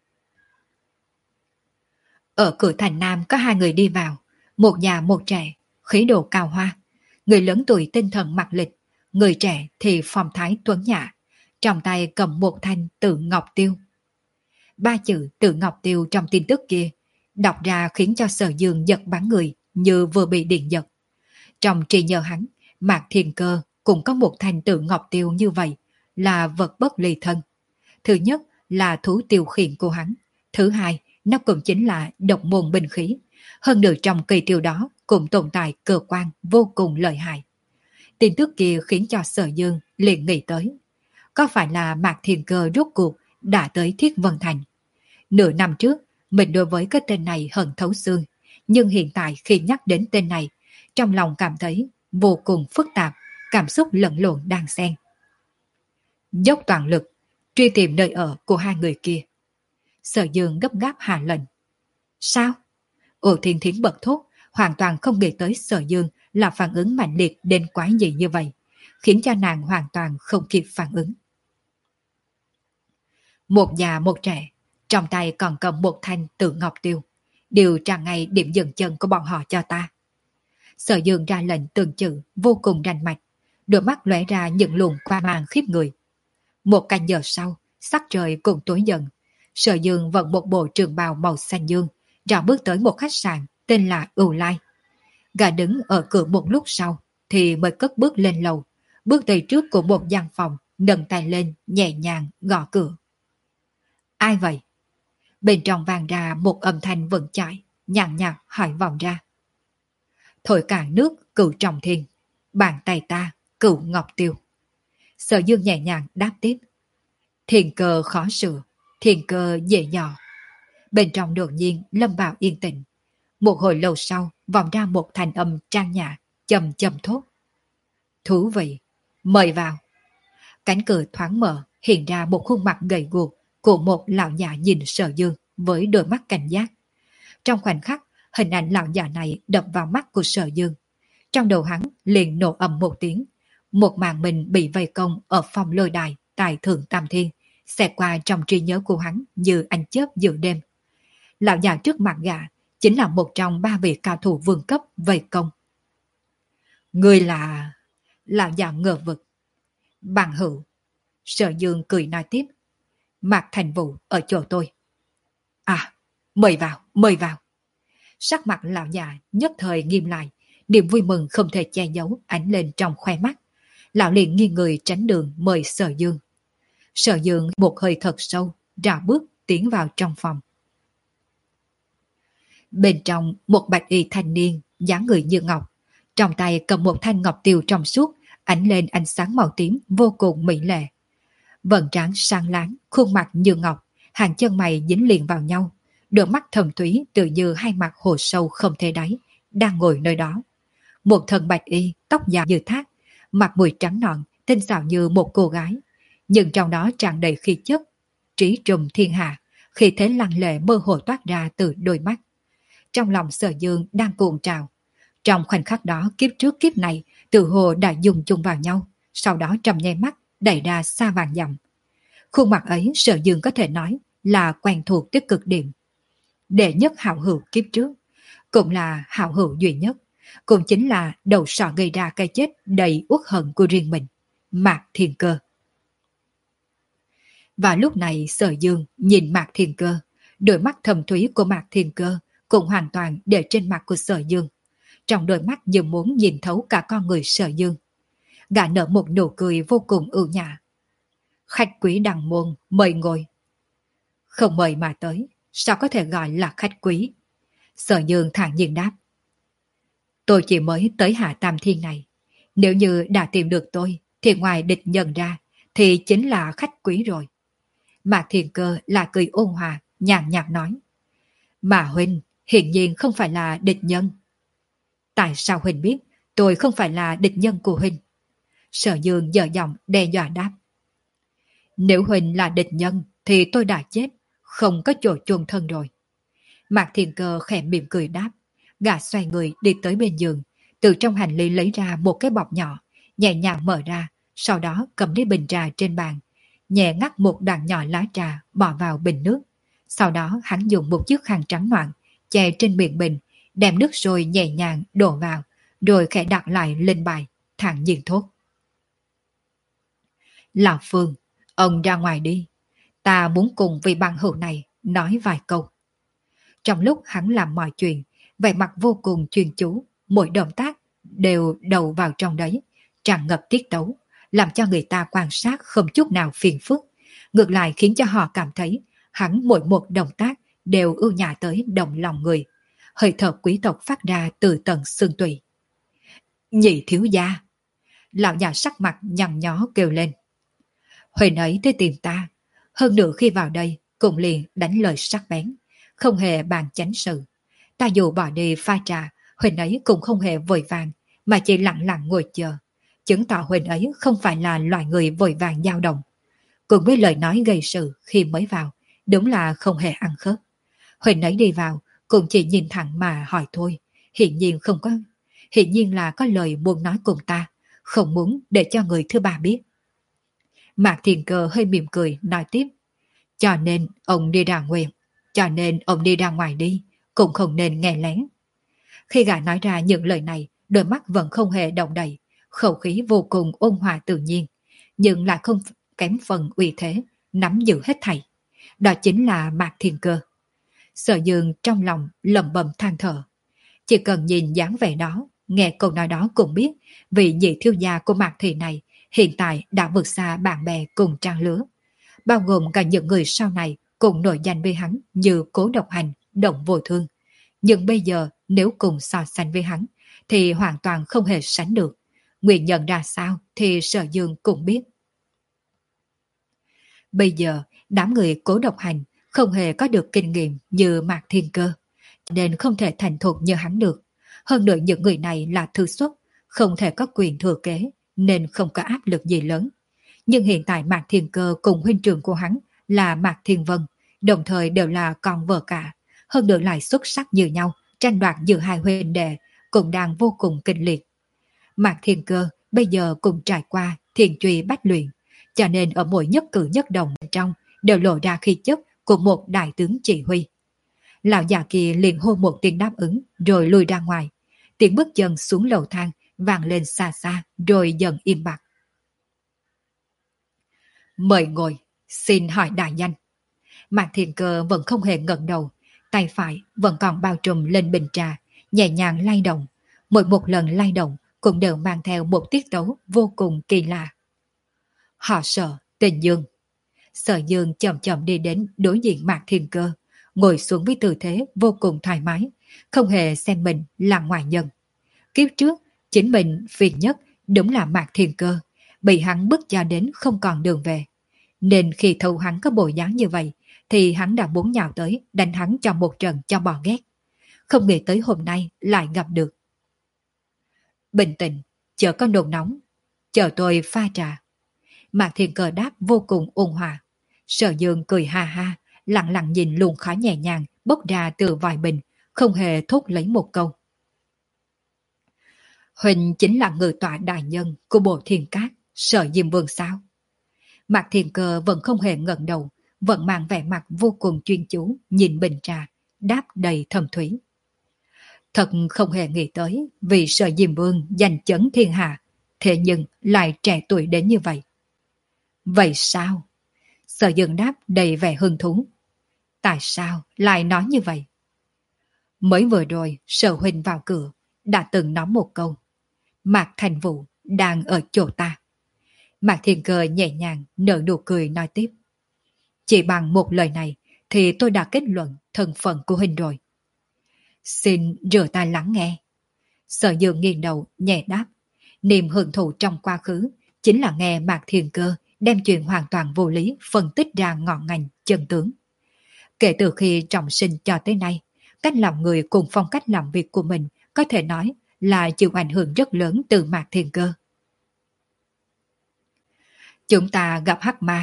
Ở cửa thành Nam có hai người đi vào, một già một trẻ, khí độ cao hoa. Người lớn tuổi tinh thần mặc lịch, người trẻ thì phong thái tuấn nhã, trong tay cầm một thanh Tự Ngọc Tiêu. Ba chữ Tự Ngọc Tiêu trong tin tức kia đọc ra khiến cho Sở Dương giật bắn người như vừa bị điện giật. Trong trí nhớ hắn, Mạc Thiên Cơ cũng có một thanh Tự Ngọc Tiêu như vậy, là vật bất ly thân. Thứ nhất là thú tiêu khiển của hắn, thứ hai nó cũng chính là độc môn binh khí. Hơn nữa trong cây tiêu đó cũng tồn tại cơ quan vô cùng lợi hại. Tin tức kia khiến cho Sở Dương liền nghĩ tới, có phải là Mạc Thiên Cơ rốt cuộc đã tới Thiết Vân Thành? Nửa năm trước, mình đối với cái tên này hận thấu xương, nhưng hiện tại khi nhắc đến tên này, trong lòng cảm thấy vô cùng phức tạp, cảm xúc lẫn lộn đang xen. Dốc toàn lực, truy tìm nơi ở của hai người kia. Sở Dương gấp gáp hạ lệnh. Sao? Ô Thiên Thiến bật thốt, hoàn toàn không nghĩ tới Sở Dương là phản ứng mạnh liệt đến quái gì như vậy, khiến cho nàng hoàn toàn không kịp phản ứng. Một già một trẻ, trong tay còn cầm một thanh Tự Ngọc Tiêu, điều tra ngay điểm dừng chân của bọn họ cho ta. Sở Dương ra lệnh từng chữ vô cùng rành mạch, đôi mắt lóe ra những luồng qua mang khiếp người. Một canh giờ sau, sắc trời cũng tối dần. Sở Dương vận một bộ trường bào màu xanh dương, ra bước tới một khách sạn tên là Ưu Lai. Gã đứng ở cửa một lúc sau, thì mới cất bước lên lầu, bước tới trước của một gian phòng, nâng tay lên, nhẹ nhàng gõ cửa. Ai vậy? Bên trong vang ra một âm thanh vững chãi, nhàn nhạt hỏi vọng ra. Thổi cạn nước Cửu Trọng Thiên, bàn tay ta Cửu Ngọc Tiêu. Sở Dương nhẹ nhàng đáp tiếp. Thiên cơ khó sửa, thiên cơ dễ dò. Bên trong đột nhiên lâm vào yên tĩnh. Một hồi lâu sau vọng ra một thanh âm trang nhã, chầm chầm thốt. Thú vị, mời vào. Cánh cửa thoáng mở, hiện ra một khuôn mặt gầy guộc của một lão già nhìn Sở Dương với đôi mắt cảnh giác. Trong khoảnh khắc, hình ảnh lão già này đập vào mắt của Sở Dương. Trong đầu hắn liền nổ ầm một tiếng. Một màn mình bị vây công ở phòng lôi đài tại Thượng Tam Thiên, xẹt qua trong trí nhớ của hắn như ánh chớp giữa đêm. Lão già trước mặt gã chính là một trong ba vị cao thủ vương cấp vây công. Người là... Lão già ngờ vực. Bằng hữu. Sở Dương cười nói tiếp. Mạc Thành Vũ ở chỗ tôi. À, mời vào, mời vào. Sắc mặt lão già nhất thời nghiêm lại, niềm vui mừng không thể che giấu ánh lên trong khoe mắt. Lão liền nghiêng người tránh đường mời Sở Dương. Sở Dương một hơi thật sâu, rảo bước tiến vào trong phòng. Bên trong một bạch y thanh niên, dáng người như ngọc, trong tay cầm một thanh ngọc tiêu trong suốt, ánh lên ánh sáng màu tím vô cùng mỹ lệ. Vầng trán sáng láng, khuôn mặt như ngọc, hàng chân mày dính liền vào nhau, đôi mắt thầm thúy tự như hai mặt hồ sâu không thể đáy, đang ngồi nơi đó. Một thân bạch y, tóc dài như thác, mặt mũi trắng nõn, tinh xảo như một cô gái, nhưng trong đó tràn đầy khí chất, trí trùm thiên hạ, khí thế lăng lệ mơ hồ toát ra từ đôi mắt. Trong lòng Sở Dương đang cuộn trào. Trong khoảnh khắc đó, kiếp trước kiếp này tự hồ đã dùng chung vào nhau, sau đó trong nháy mắt đẩy ra xa vàng dặm. Khuôn mặt ấy Sở Dương có thể nói là quen thuộc tới cực điểm. Đệ nhất hảo hữu kiếp trước, cũng là hảo hữu duy nhất, cũng chính là đầu sọ gây ra cái chết đầy uất hận của riêng mình, Mạc Thiên Cơ. Và lúc này Sở Dương nhìn Mạc Thiên Cơ, đôi mắt thầm thúy của Mạc Thiên Cơ cũng hoàn toàn để trên mặt của Sở Dương. Trong đôi mắt như muốn nhìn thấu cả con người Sở Dương. Gã nở một nụ cười vô cùng ưu nhã. Khách quý đằng môn, mời ngồi. Không mời mà tới, sao có thể gọi là khách quý? Sở Dương thản nhiên đáp. Tôi chỉ mới tới Hạ Tam Thiên này. Nếu như đã tìm được tôi, thì ngoài địch nhân ra, thì chính là khách quý rồi. Mạc Thiên Cơ là cười ôn hòa, nhàn nhạt nói. Mà huynh, hiển nhiên không phải là địch nhân. Tại sao huynh biết tôi không phải là địch nhân của huynh? Sở Dương dở giọng đe dọa đáp. Nếu Huỳnh là địch nhân thì tôi đã chết, không có chỗ chôn thân rồi. Mạc Thiên Cơ khẽ mỉm cười đáp. Gã xoay người đi tới bên giường, từ trong hành lý lấy ra một cái bọc nhỏ, nhẹ nhàng mở ra, sau đó cầm lấy bình trà trên bàn, nhẹ ngắt một đoạn nhỏ lá trà bỏ vào bình nước. Sau đó hắn dùng một chiếc khăn trắng noãn che trên miệng bình, đem nước sôi nhẹ nhàng đổ vào, rồi khẽ đặt lại lên bài, thản nhiên thốt. Lão Phương, ông ra ngoài đi. Ta muốn cùng vị bằng hữu này nói vài câu. Trong lúc hắn làm mọi chuyện, vẻ mặt vô cùng chuyên chú, mỗi động tác đều đầu vào trong đấy, tràn ngập tiết tấu, làm cho người ta quan sát không chút nào phiền phức. Ngược lại khiến cho họ cảm thấy hắn mỗi một động tác đều ưu nhã tới động lòng người. Hơi thở quý tộc phát ra từ tận xương tủy. Nhị thiếu gia! Lão già sắc mặt nhăn nhó kêu lên. Huỳnh ấy tới tìm ta, hơn nữa khi vào đây cũng liền đánh lời sắc bén, không hề bàn chánh sự. Ta dù bỏ đi pha trà, Huỳnh ấy cũng không hề vội vàng, mà chỉ lặng lặng ngồi chờ, chứng tỏ Huỳnh ấy không phải là loại người vội vàng dao động. Cùng với lời nói gây sự khi mới vào, đúng là không hề ăn khớp. Huỳnh ấy đi vào, cũng chỉ nhìn thẳng mà hỏi thôi, hiển nhiên không có, hiển nhiên là có lời muốn nói cùng ta, không muốn để cho người thứ ba biết. Mạc Thiên Cơ hơi mỉm cười nói tiếp. Cho nên ông đi ra ngoài, cho nên ông đi ra ngoài đi, cũng không nên nghe lén. Khi gã nói ra những lời này, đôi mắt vẫn không hề động đậy, khẩu khí vô cùng ôn hòa tự nhiên, nhưng lại không kém phần uy thế, nắm giữ hết thảy. Đó chính là Mạc Thiên Cơ. Sở Dương trong lòng lầm bầm than thở. Chỉ cần nhìn dáng vẻ đó, nghe câu nói đó cũng biết, vị nhị thiếu gia của Mạc Thị này hiện tại đã vượt xa bạn bè cùng trang lứa, bao gồm cả những người sau này cùng nổi danh với hắn như Cố Độc Hành, Động Vô Thương. Nhưng bây giờ nếu cùng so sánh với hắn thì hoàn toàn không hề sánh được. Nguyên nhân ra sao thì Sở Dương cũng biết. Bây giờ đám người Cố Độc Hành không hề có được kinh nghiệm như Mạc Thiên Cơ, nên không thể thành thục như hắn được. Hơn nữa những người này là thư xuất, không thể có quyền thừa kế, nên không có áp lực gì lớn. Nhưng hiện tại Mạc Thiên Cơ cùng huynh trưởng của hắn là Mạc Thiên Vân, đồng thời đều là con vợ cả, hơn nữa lại xuất sắc như nhau, tranh đoạt giữa hai huynh đệ cũng đang vô cùng kinh liệt. Mạc Thiên Cơ bây giờ cũng trải qua thiền truy bách luyện, cho nên ở mỗi nhất cử nhất động trong đều lộ ra khí chất của một đại tướng chỉ huy. Lão già kia liền hô một tiếng đáp ứng rồi lùi ra ngoài, tiếng bước chân xuống lầu thang vang lên xa xa rồi dần im bặt. Mời ngồi, xin hỏi đại danh. Mạc Thiên Cơ vẫn không hề ngẩng đầu, tay phải vẫn còn bao trùm lên bình trà, nhẹ nhàng lay động. Mỗi một lần lay động cũng đều mang theo một tiết tấu vô cùng kỳ lạ. Họ Sở, tên Dương. Sở Dương chậm chậm đi đến đối diện Mạc Thiên Cơ, ngồi xuống với tư thế vô cùng thoải mái, không hề xem mình là ngoại nhân. Kiếp trước, chính mình phiền nhất đúng là Mạc Thiên Cơ, bị hắn bức cho đến không còn đường về. Nên khi thâu hắn có bộ dáng như vậy, thì hắn đã muốn nhào tới đánh hắn cho một trận cho bỏ ghét. Không nghĩ tới hôm nay lại gặp được. Bình tĩnh, chớ có nôn nóng, chờ tôi pha trà. Mạc Thiên Cơ đáp vô cùng ôn hòa. Sở Dương cười ha ha, lặng lặng nhìn luồng khói nhẹ nhàng bốc ra từ vòi bình, không hề thốt lấy một câu. Huỳnh chính là ngự tọa đại nhân của bộ Thiên Cát, Sở Diêm Vương sao? Mạc Thiên Cơ vẫn không hề ngẩng đầu, vẫn mang vẻ mặt vô cùng chuyên chú nhìn bình trà, đáp đầy thầm thúy. Thật không hề nghĩ tới vì Sở Diêm Vương giành chấn thiên hạ, thế nhưng lại trẻ tuổi đến như vậy. Vậy sao? Sở Dương đáp đầy vẻ hứng thú. Tại sao lại nói như vậy? Mới vừa rồi Sở Huynh vào cửa đã từng nói một câu. Mạc Thành Vũ đang ở chỗ ta. Mạc Thiên Cơ nhẹ nhàng nở nụ cười nói tiếp. Chỉ bằng một lời này thì tôi đã kết luận thân phận của Huynh rồi. Xin rửa tai lắng nghe. Sở Dương nghiêng đầu nhẹ đáp. Niềm hưởng thụ trong quá khứ chính là nghe Mạc Thiên Cơ đem chuyện hoàn toàn vô lý phân tích ra ngọn ngành chân tướng. Kể từ khi trọng sinh cho tới nay, cách làm người cùng phong cách làm việc của mình có thể nói là chịu ảnh hưởng rất lớn từ Mạc Thiên Cơ. Chúng ta gặp hắc ma,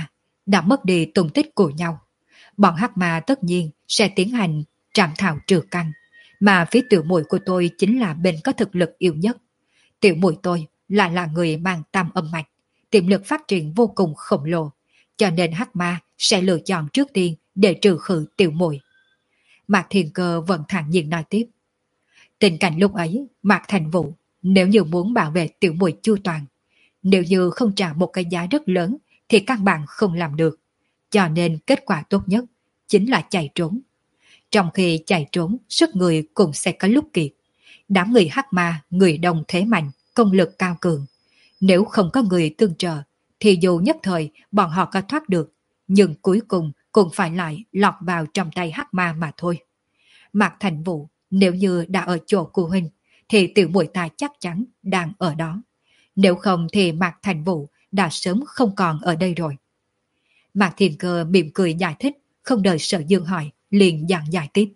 đã mất đi tung tích của nhau. Bọn hắc ma tất nhiên sẽ tiến hành trảm thảo trừ căn, mà phía tiểu muội của tôi chính là bên có thực lực yếu nhất. Tiểu muội tôi là là người mang tam âm mạch, tiềm lực phát triển vô cùng khổng lồ, cho nên hắc ma sẽ lựa chọn trước tiên để trừ khử tiểu muội. Mạc Thiên Cơ vẫn thản nhiên nói tiếp. Tình cảnh lúc ấy, Mạc Thành Vũ nếu như muốn bảo vệ tiểu muội chu toàn, nếu như không trả một cái giá rất lớn thì các bạn không làm được. Cho nên kết quả tốt nhất chính là chạy trốn. Trong khi chạy trốn, sức người cũng sẽ có lúc kiệt. Đám người hắc ma, người đông thế mạnh, công lực cao cường. Nếu không có người tương trợ, thì dù nhất thời bọn họ có thoát được, nhưng cuối cùng cũng phải lại lọt vào trong tay hắc ma mà thôi. Mạc Thành Vũ nếu như đã ở chỗ của huynh, thì tiểu muội ta chắc chắn đang ở đó. Nếu không thì Mạc Thành Vũ đã sớm không còn ở đây rồi. Mạc Thiên Cơ mỉm cười giải thích, không đợi Sở Dương hỏi, liền giảng giải tiếp.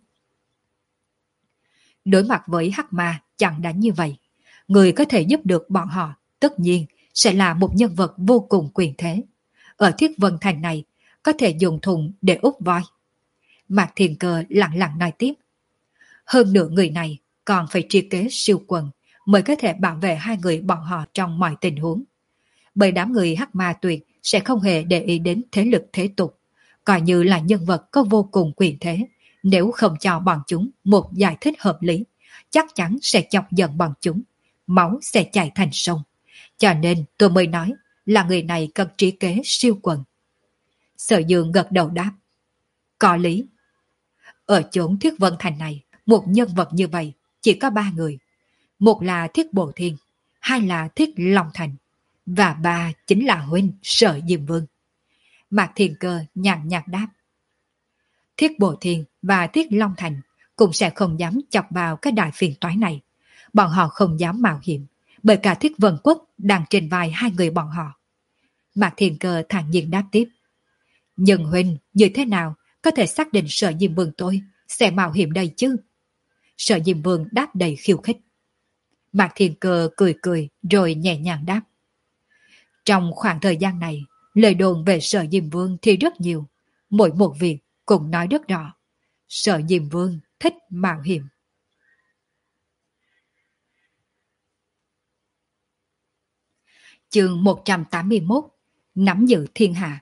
Đối mặt với hắc ma chẳng đánh như vậy, người có thể giúp được bọn họ tất nhiên sẽ là một nhân vật vô cùng quyền thế. Ở Thiết Vân Thành này có thể dùng thùng để úp voi. Mạc Thiên Cơ lặng lặng nói tiếp. Hơn nữa người này còn phải tri kế siêu quần mới có thể bảo vệ hai người bọn họ trong mọi tình huống. Bởi đám người hắc ma tuyệt sẽ không hề để ý đến thế lực thế tục, coi như là nhân vật có vô cùng quyền thế. Nếu không cho bọn chúng một giải thích hợp lý, chắc chắn sẽ chọc giận bọn chúng, máu sẽ chảy thành sông. Cho nên tôi mới nói là người này cần trí kế siêu quần. Sở Dương gật đầu đáp. Có lý. Ở chốn Thiết Vân Thành này, một nhân vật như vậy chỉ có ba người. Một là Thiết Bộ Thiên, hai là Thiết Long Thành, và ba chính là huynh Sở Diêm Vương. Mạc Thiên Cơ nhàn nhạt đáp. Thiết Bộ Thiên và Thiết Long Thành cũng sẽ không dám chọc vào cái đại phiền toái này. Bọn họ không dám mạo hiểm, bởi cả Thiết Vân Quốc đang trên vai hai người bọn họ. Mạc Thiên Cơ thản nhiên đáp tiếp. Nhưng huynh như thế nào có thể xác định Sở Diêm Vương tôi sẽ mạo hiểm đây chứ? Sở Diêm Vương đáp đầy khiêu khích. Mạc Thiên Cơ cười cười rồi nhẹ nhàng đáp. Trong khoảng thời gian này, lời đồn về Sở Diêm Vương thì rất nhiều. Mỗi một việc cũng nói rất rõ. Sở Diêm Vương thích mạo hiểm. Chương một trăm tám mươi mốt. Nắm giữ thiên hạ.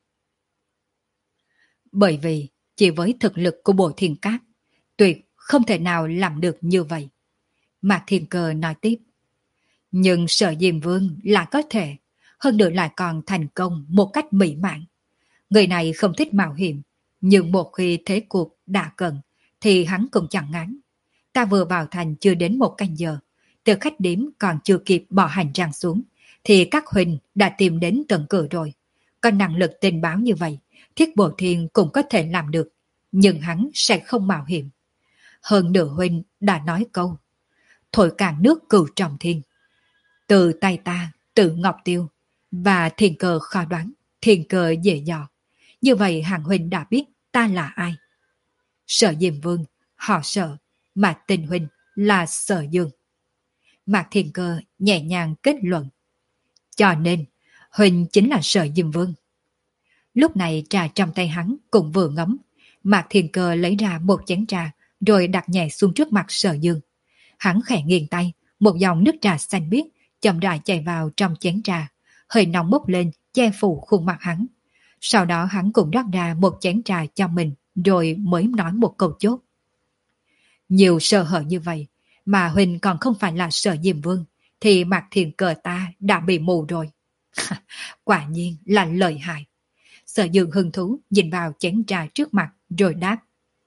Bởi vì chỉ với thực lực của Bộ Thiên Cát, tuyệt không thể nào làm được như vậy. Mạc Thiên Cơ nói tiếp. Nhưng Sở Diêm Vương là có thể, hơn nữa lại còn thành công một cách mỹ mãn. Người này không thích mạo hiểm, nhưng một khi thế cuộc đã cần, thì hắn cũng chẳng ngán. Ta vừa vào thành chưa đến một canh giờ, từ khách điếm còn chưa kịp bỏ hành trang xuống, thì các huynh đã tìm đến tận cửa rồi. Có năng lực tình báo như vậy, Thiết Bộ Thiên cũng có thể làm được, nhưng hắn sẽ không mạo hiểm. Hơn nửa huynh đã nói câu, thổi cạn nước cửu trọng thiên. Từ tay ta, tự Ngọc Tiêu, và Thiên Cơ khó đoán, Thiên Cơ dễ dò. Như vậy hàng huynh đã biết ta là ai. Sở Diêm Vương, họ Sở, mà tên huynh là Sở Dương. Mạc Thiên Cơ nhẹ nhàng kết luận. Cho nên, huynh chính là Sở Diêm Vương. Lúc này trà trong tay hắn cũng vừa ngấm. Mạc Thiên Cơ lấy ra một chén trà, rồi đặt nhẹ xuống trước mặt Sở Dương. Hắn khẽ nghiêng tay, một dòng nước trà xanh biếc chậm rãi chảy vào trong chén trà, hơi nóng bốc lên che phủ khuôn mặt hắn. Sau đó hắn cũng rót ra một chén trà cho mình, rồi mới nói một câu chốt. Nhiều sơ hở như vậy, mà huynh còn không phải là Sở Diêm Vương, thì Mạc Thiên Cơ ta đã bị mù rồi. Quả nhiên là lợi hại. Sở Dương hứng thú nhìn vào chén trà trước mặt rồi đáp.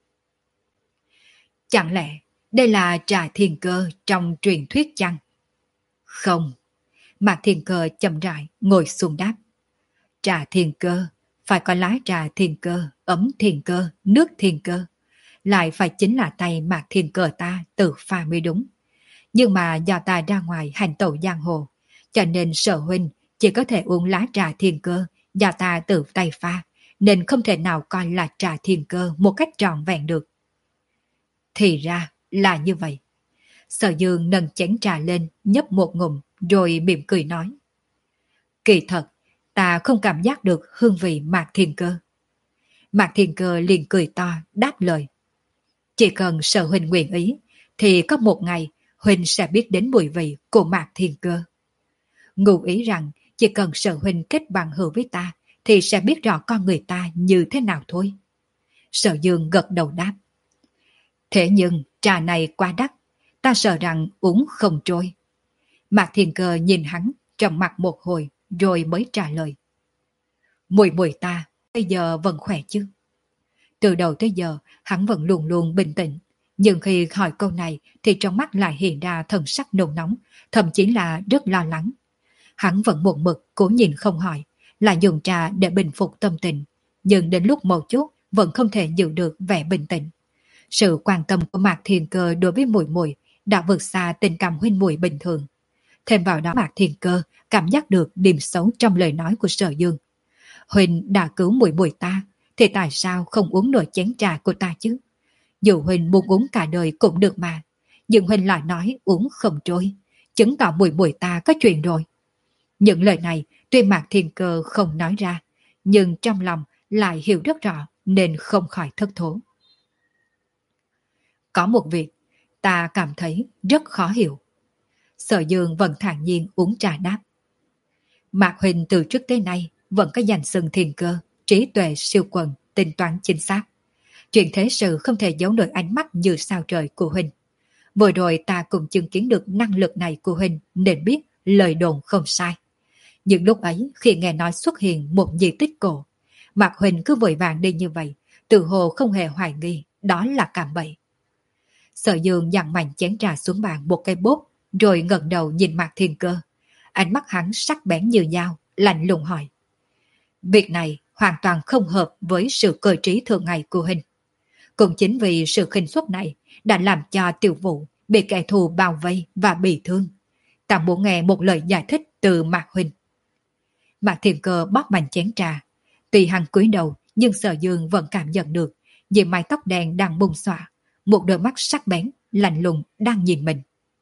Chẳng lẽ đây là trà thiên cơ trong truyền thuyết chăng? Không. Mạc Thiên Cơ chậm rãi ngồi xuống đáp. Trà thiên cơ, phải có lá trà thiên cơ, ấm thiên cơ, nước thiên cơ. Lại phải chính là tay Mạc Thiên Cơ ta tự pha mới đúng. Nhưng mà do ta ra ngoài hành tẩu giang hồ, cho nên Sở huynh chỉ có thể uống lá trà thiên cơ do ta tự tay pha, nên không thể nào coi là trà thiên cơ một cách trọn vẹn được. Thì ra là như vậy. Sở Dương nâng chén trà lên, nhấp một ngụm, rồi mỉm cười nói. Kỳ thật, ta không cảm giác được hương vị Mạc Thiên Cơ. Mạc Thiên Cơ liền cười to đáp lời. Chỉ cần Sở huynh nguyện ý, thì có một ngày huynh sẽ biết đến mùi vị của Mạc Thiên Cơ. Ngụ ý rằng chỉ cần Sở huynh kết bằng hữu với ta, thì sẽ biết rõ con người ta như thế nào thôi. Sở Dương gật đầu đáp. Thế nhưng trà này quá đắt, ta sợ rằng uống không trôi. Mạc Thiên Cơ nhìn hắn trầm mặt một hồi rồi mới trả lời. Mùi mùi ta bây giờ vẫn khỏe chứ? Từ đầu tới giờ hắn vẫn luôn luôn bình tĩnh, nhưng khi hỏi câu này thì trong mắt lại hiện ra thần sắc nôn nóng, thậm chí là rất lo lắng. Hắn vẫn một mực cố nhìn không hỏi, là dùng trà để bình phục tâm tình, nhưng đến lúc một chút vẫn không thể giữ được vẻ bình tĩnh. Sự quan tâm của Mạc Thiên Cơ đối với Mùi Mùi đã vượt xa tình cảm huynh muội bình thường. Thêm vào đó Mạc Thiên Cơ cảm giác được điểm xấu trong lời nói của Sở Dương. Huynh đã cứu Mùi Mùi ta, thì tại sao không uống nổi chén trà của ta chứ? Dù Huynh muốn uống cả đời cũng được mà, nhưng Huynh lại nói uống không trôi, chứng tỏ Mùi Mùi ta có chuyện rồi. Những lời này tuy Mạc Thiên Cơ không nói ra, nhưng trong lòng lại hiểu rất rõ nên không khỏi thất thố. Có một việc ta cảm thấy rất khó hiểu. Sở Dương vẫn thản nhiên uống trà đáp. Mạc huynh từ trước tới nay vẫn có danh xưng Thiên Cơ, trí tuệ siêu quần, tính toán chính xác. Chuyện thế sự không thể giấu nổi ánh mắt như sao trời của huynh. Vừa rồi ta cũng chứng kiến được năng lực này của huynh nên biết lời đồn không sai. Nhưng lúc ấy khi nghe nói xuất hiện một di tích cổ, Mạc huynh cứ vội vàng đi như vậy, tự hồ không hề hoài nghi đó là cạm bẫy. Sở Dương dặn mạnh chén trà xuống bàn một cây bốp, rồi ngẩng đầu nhìn Mạc Thiên Cơ. Ánh mắt hắn sắc bén như dao, lạnh lùng hỏi. Việc này hoàn toàn không hợp với sự cơ trí thường ngày của huynh. Cũng chính vì sự khinh suất này đã làm cho Tiểu Vũ bị kẻ thù bao vây và bị thương. Ta muốn nghe một lời giải thích từ Mạc huynh. Mạc Thiên Cơ bóp mạnh chén trà. Tuy hắn cúi đầu, nhưng Sở Dương vẫn cảm nhận được diện mái tóc đen đang bung xõa, một đôi mắt sắc bén, lạnh lùng đang nhìn mình.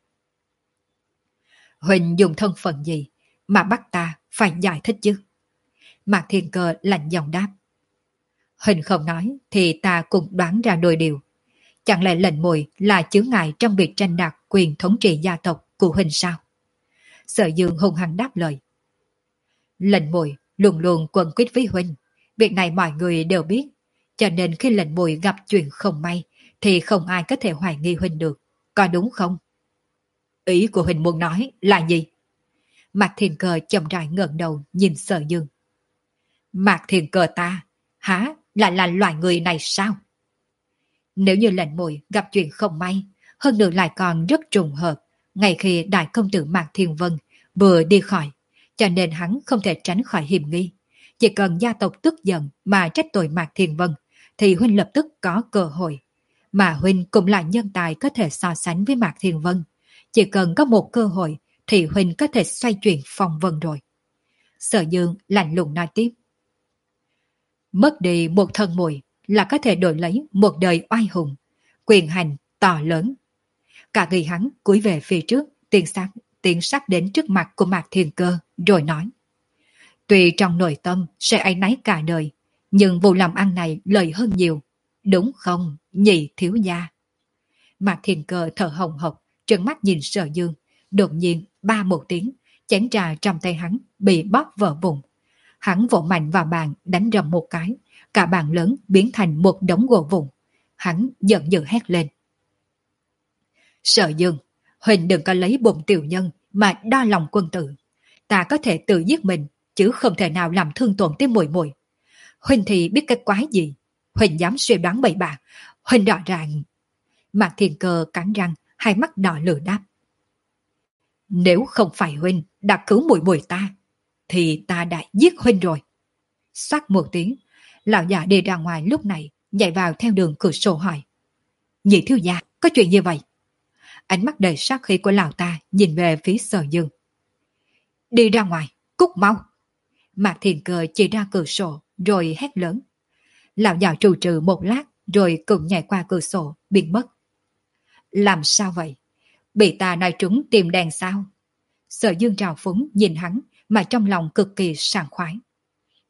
Huynh dùng thân phận gì mà bắt ta phải giải thích chứ? Mạc Thiên Cơ lạnh giọng đáp. Huynh không nói thì ta cũng đoán ra đôi điều. Chẳng lẽ lệnh mùi là chướng ngại trong việc tranh đoạt quyền thống trị gia tộc của huynh sao? Sở Dương hung hăng đáp lời. Lệnh mùi luôn luôn quấn quýt với huynh. Việc này mọi người đều biết. Cho nên khi lệnh mùi gặp chuyện không may thì không ai có thể hoài nghi huynh được. Có đúng không? Ý của huynh muốn nói là gì? Mạc Thiên Cơ chậm rãi ngẩng đầu nhìn Sở Dương. Mạc Thiên Cơ ta, hả, lại là loài người này sao? Nếu như lệnh mùi gặp chuyện không may, hơn nữa lại còn rất trùng hợp, ngay khi đại công tử Mạc Thiên Vân vừa đi khỏi, cho nên hắn không thể tránh khỏi hiểm nghi. Chỉ cần gia tộc tức giận mà trách tội Mạc Thiên Vân, thì huynh lập tức có cơ hội. Mà huynh cũng là nhân tài có thể so sánh với Mạc Thiên Vân. Chỉ cần có một cơ hội thì huynh có thể xoay chuyển phong vân rồi. Sở Dương lạnh lùng nói tiếp. Mất đi một thân mùi là có thể đổi lấy một đời oai hùng, quyền hành to lớn. Cả người hắn cúi về phía trước, tiến sát, tiến sát đến trước mặt của Mạc Thiên Cơ, rồi nói. Tuy trong nội tâm sẽ áy náy cả đời, nhưng vụ làm ăn này lợi hơn nhiều. Đúng không, nhị thiếu gia? Mạc Thiên Cơ thở hồng hộc, trợn mắt nhìn Sở Dương, đột nhiên ba một tiếng, chén trà trong tay hắn bị bóp vỡ vụn. Hắn vỗ mạnh vào bàn đánh rầm một cái, cả bàn lớn biến thành một đống gỗ vụn. Hắn giận dữ hét lên. Sở Dương, huynh đừng có lấy bụng tiểu nhân mà đo lòng quân tử. Ta có thể tự giết mình, chứ không thể nào làm thương tổn tới muội muội. Huynh thì biết cái quái gì? Huynh dám suy đoán bậy bạ. Huynh rõ ràng. Mạc Thiên Cơ cắn răng, hai mắt đỏ lửa đáp. Nếu không phải huynh đã cứu muội muội ta, thì ta đã giết huynh rồi. Xoát một tiếng, lão già đi ra ngoài lúc này, nhảy vào theo đường cửa sổ hỏi. Nhị thiếu gia, có chuyện như vậy? Ánh mắt đầy sát khí của lão ta nhìn về phía Sở Dương. Đi ra ngoài, cút mau. Mạc Thiên Cơ chỉ ra cửa sổ, rồi hét lớn. Lão già trù trừ một lát, rồi cùng nhảy qua cửa sổ, biến mất. Làm sao vậy? Bị ta nói trúng tìm đèn sao? Sở Dương trào phúng nhìn hắn, mà trong lòng cực kỳ sảng khoái.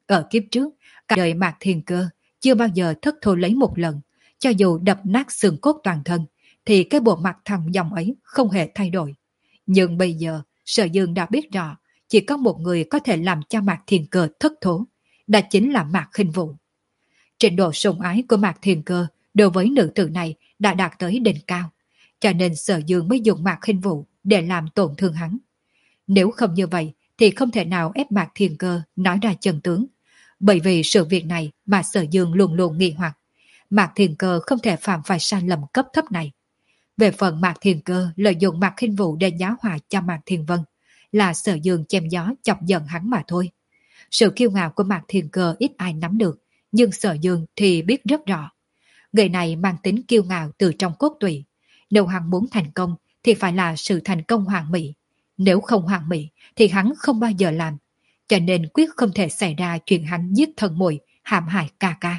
Ở kiếp trước, cả đời Mạc Thiên Cơ chưa bao giờ thất thố lấy một lần, cho dù đập nát xương cốt toàn thân, thì cái bộ mặt thằng dòng ấy không hề thay đổi. Nhưng bây giờ, Sở Dương đã biết rõ, chỉ có một người có thể làm cho Mạc Thiên Cơ thất thố, đó chính là Mạc Khinh Vũ. Trình độ sủng ái của Mạc Thiên Cơ đối với nữ tử này đã đạt tới đỉnh cao, cho nên Sở Dương mới dùng Mạc Khinh Vũ để làm tổn thương hắn. Nếu không như vậy thì không thể nào ép Mạc Thiên Cơ nói ra chân tướng, bởi vì sự việc này mà Sở Dương luôn luôn nghi hoặc. Mạc Thiên Cơ không thể phạm phải sai lầm cấp thấp này. Về phần Mạc Thiên Cơ lợi dụng Mạc Khinh Vũ để giáo hòa cho Mạc Thiên Vân, là Sở Dương chém gió chọc giận hắn mà thôi. Sự kiêu ngạo của Mạc Thiên Cơ ít ai nắm được, nhưng Sở Dương thì biết rất rõ. Người này mang tính kiêu ngạo từ trong cốt tủy. Nếu hắn muốn thành công thì phải là sự thành công hoàn mỹ. Nếu không hoàn mỹ thì hắn không bao giờ làm. Cho nên quyết không thể xảy ra chuyện hắn giết thân muội, hãm hại ca ca.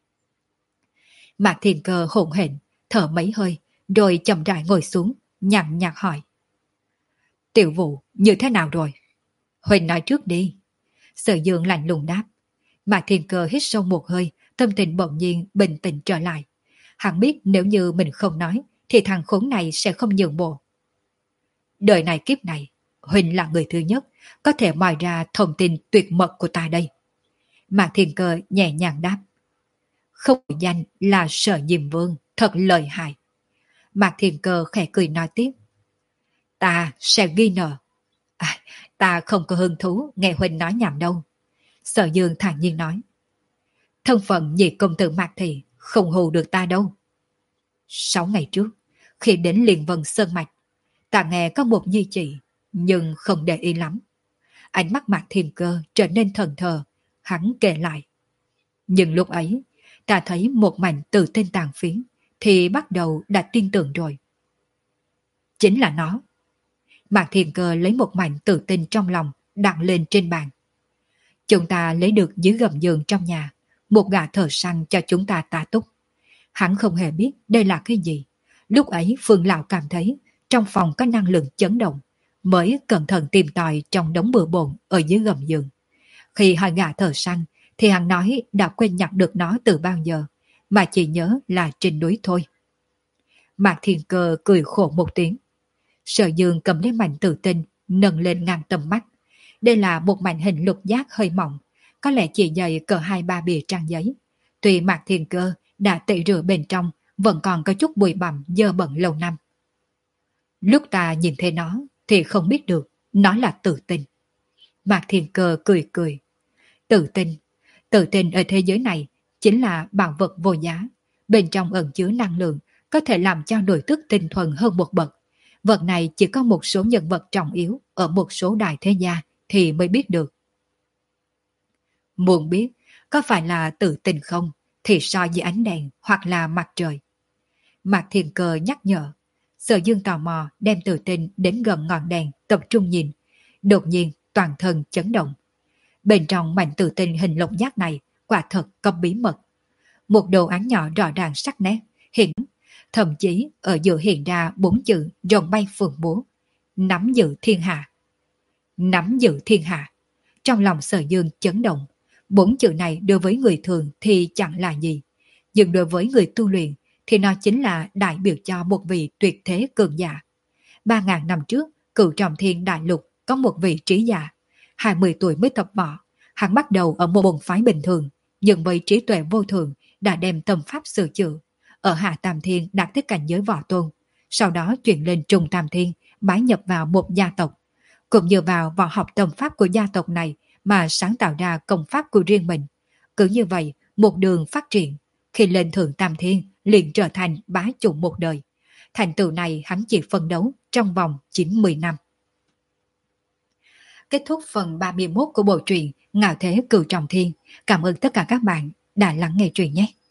Mạc Thiên Cơ hỗn hển, thở mấy hơi, rồi chậm rãi ngồi xuống, nhàn nhạt hỏi. Tiểu Vũ, như thế nào rồi? Huỳnh nói trước đi. Sở Dương lạnh lùng đáp. Mạc Thiên Cơ hít sâu một hơi, tâm tình bỗng nhiên bình tĩnh trở lại. Hắn biết nếu như mình không nói, thì thằng khốn này sẽ không nhường bộ. Đời này kiếp này, Huỳnh là người thứ nhất, có thể moi ra thông tin tuyệt mật của ta đây. Mạc Thiên Cơ nhẹ nhàng đáp. Không danh là Sở Diêm Vương, thật lợi hại. Mạc Thiên Cơ khẽ cười nói tiếp. Ta sẽ ghi nợ. À, ta không có hứng thú nghe Huỳnh nói nhảm đâu. Sở Dương thản nhiên nói. Thân phận nhị công tử Mạc Thị không hù được ta đâu. Sáu ngày trước, khi đến Liên Vân Sơn Mạch, ta nghe có một di chỉ, nhưng không để ý lắm. Ánh mắt Mạc Thiên Cơ trở nên thần thờ, hắn kể lại. Nhưng lúc ấy, ta thấy một mảnh từ tên tàn phiến, thì bắt đầu đã tin tưởng rồi. Chính là nó. Mạc Thiên Cơ lấy một mảnh tự tin trong lòng, đặt lên trên bàn. Chúng ta lấy được dưới gầm giường trong nhà, một gã thợ săn cho chúng ta tá túc. Hắn không hề biết đây là cái gì. Lúc ấy Phương Lão cảm thấy trong phòng có năng lượng chấn động, mới cẩn thận tìm tòi trong đống bừa bộn ở dưới gầm giường. Khi hỏi gã thợ săn, thì hắn nói đã quên nhặt được nó từ bao giờ, mà chỉ nhớ là trên núi thôi. Mạc Thiên Cơ cười khổ một tiếng. Sở Dương cầm lấy mảnh tự tinh, nâng lên ngang tầm mắt. Đây là một mảnh hình lục giác hơi mỏng, có lẽ chỉ dày cỡ hai ba bìa trang giấy. Tuy Mạc Thiên Cơ đã tẩy rửa bên trong, vẫn còn có chút bụi bặm dơ bẩn lâu năm. Lúc ta nhìn thấy nó, thì không biết được nó là tự tinh. Mạc Thiên Cơ cười cười. Tự tinh, tự tinh ở thế giới này chính là bảo vật vô giá. Bên trong ẩn chứa năng lượng, có thể làm cho nội tức tinh thuần hơn một bậc. Vật này chỉ có một số nhân vật trọng yếu ở một số đại thế gia thì mới biết được. Muốn biết có phải là tự tinh không thì soi với ánh đèn hoặc là mặt trời. Mạc Thiên Cơ nhắc nhở. Sở Dương tò mò đem tự tinh đến gần ngọn đèn tập trung nhìn. Đột nhiên toàn thân chấn động. Bên trong mảnh tự tinh hình lục giác này quả thật có bí mật. Một đồ án nhỏ rõ ràng sắc nét, hiện thậm chí ở giữa hiện ra bốn chữ rồng bay phượng múa. Nắm giữ thiên hạ. Nắm giữ thiên hạ. Trong lòng Sở Dương chấn động. Bốn chữ này đối với người thường thì chẳng là gì. Nhưng đối với người tu luyện thì nó chính là đại biểu cho một vị tuyệt thế cường giả. Ba ngàn năm trước, Cửu Trọng Thiên Đại Lục có một vị trí giả. Hai mươi tuổi mới tập võ. Hắn bắt đầu ở một môn phái bình thường, nhưng với trí tuệ vô thường đã đem tâm pháp sửa chữa. Ở Hạ Tam Thiên đạt tới cảnh giới võ tôn. Sau đó chuyển lên Trung Tam Thiên, bái nhập vào một gia tộc. Cũng dựa vào võ học tâm pháp của gia tộc này mà sáng tạo ra công pháp của riêng mình. Cứ như vậy, một đường phát triển. Khi lên Thượng Tam Thiên, liền trở thành bá chủ một đời. Thành tựu này hắn chỉ phân đấu trong vòng chín mươi năm. Kết thúc phần ba mươi mốt của bộ truyện Ngạo Thế Cửu Trọng Thiên. Cảm ơn tất cả các bạn đã lắng nghe truyện nhé.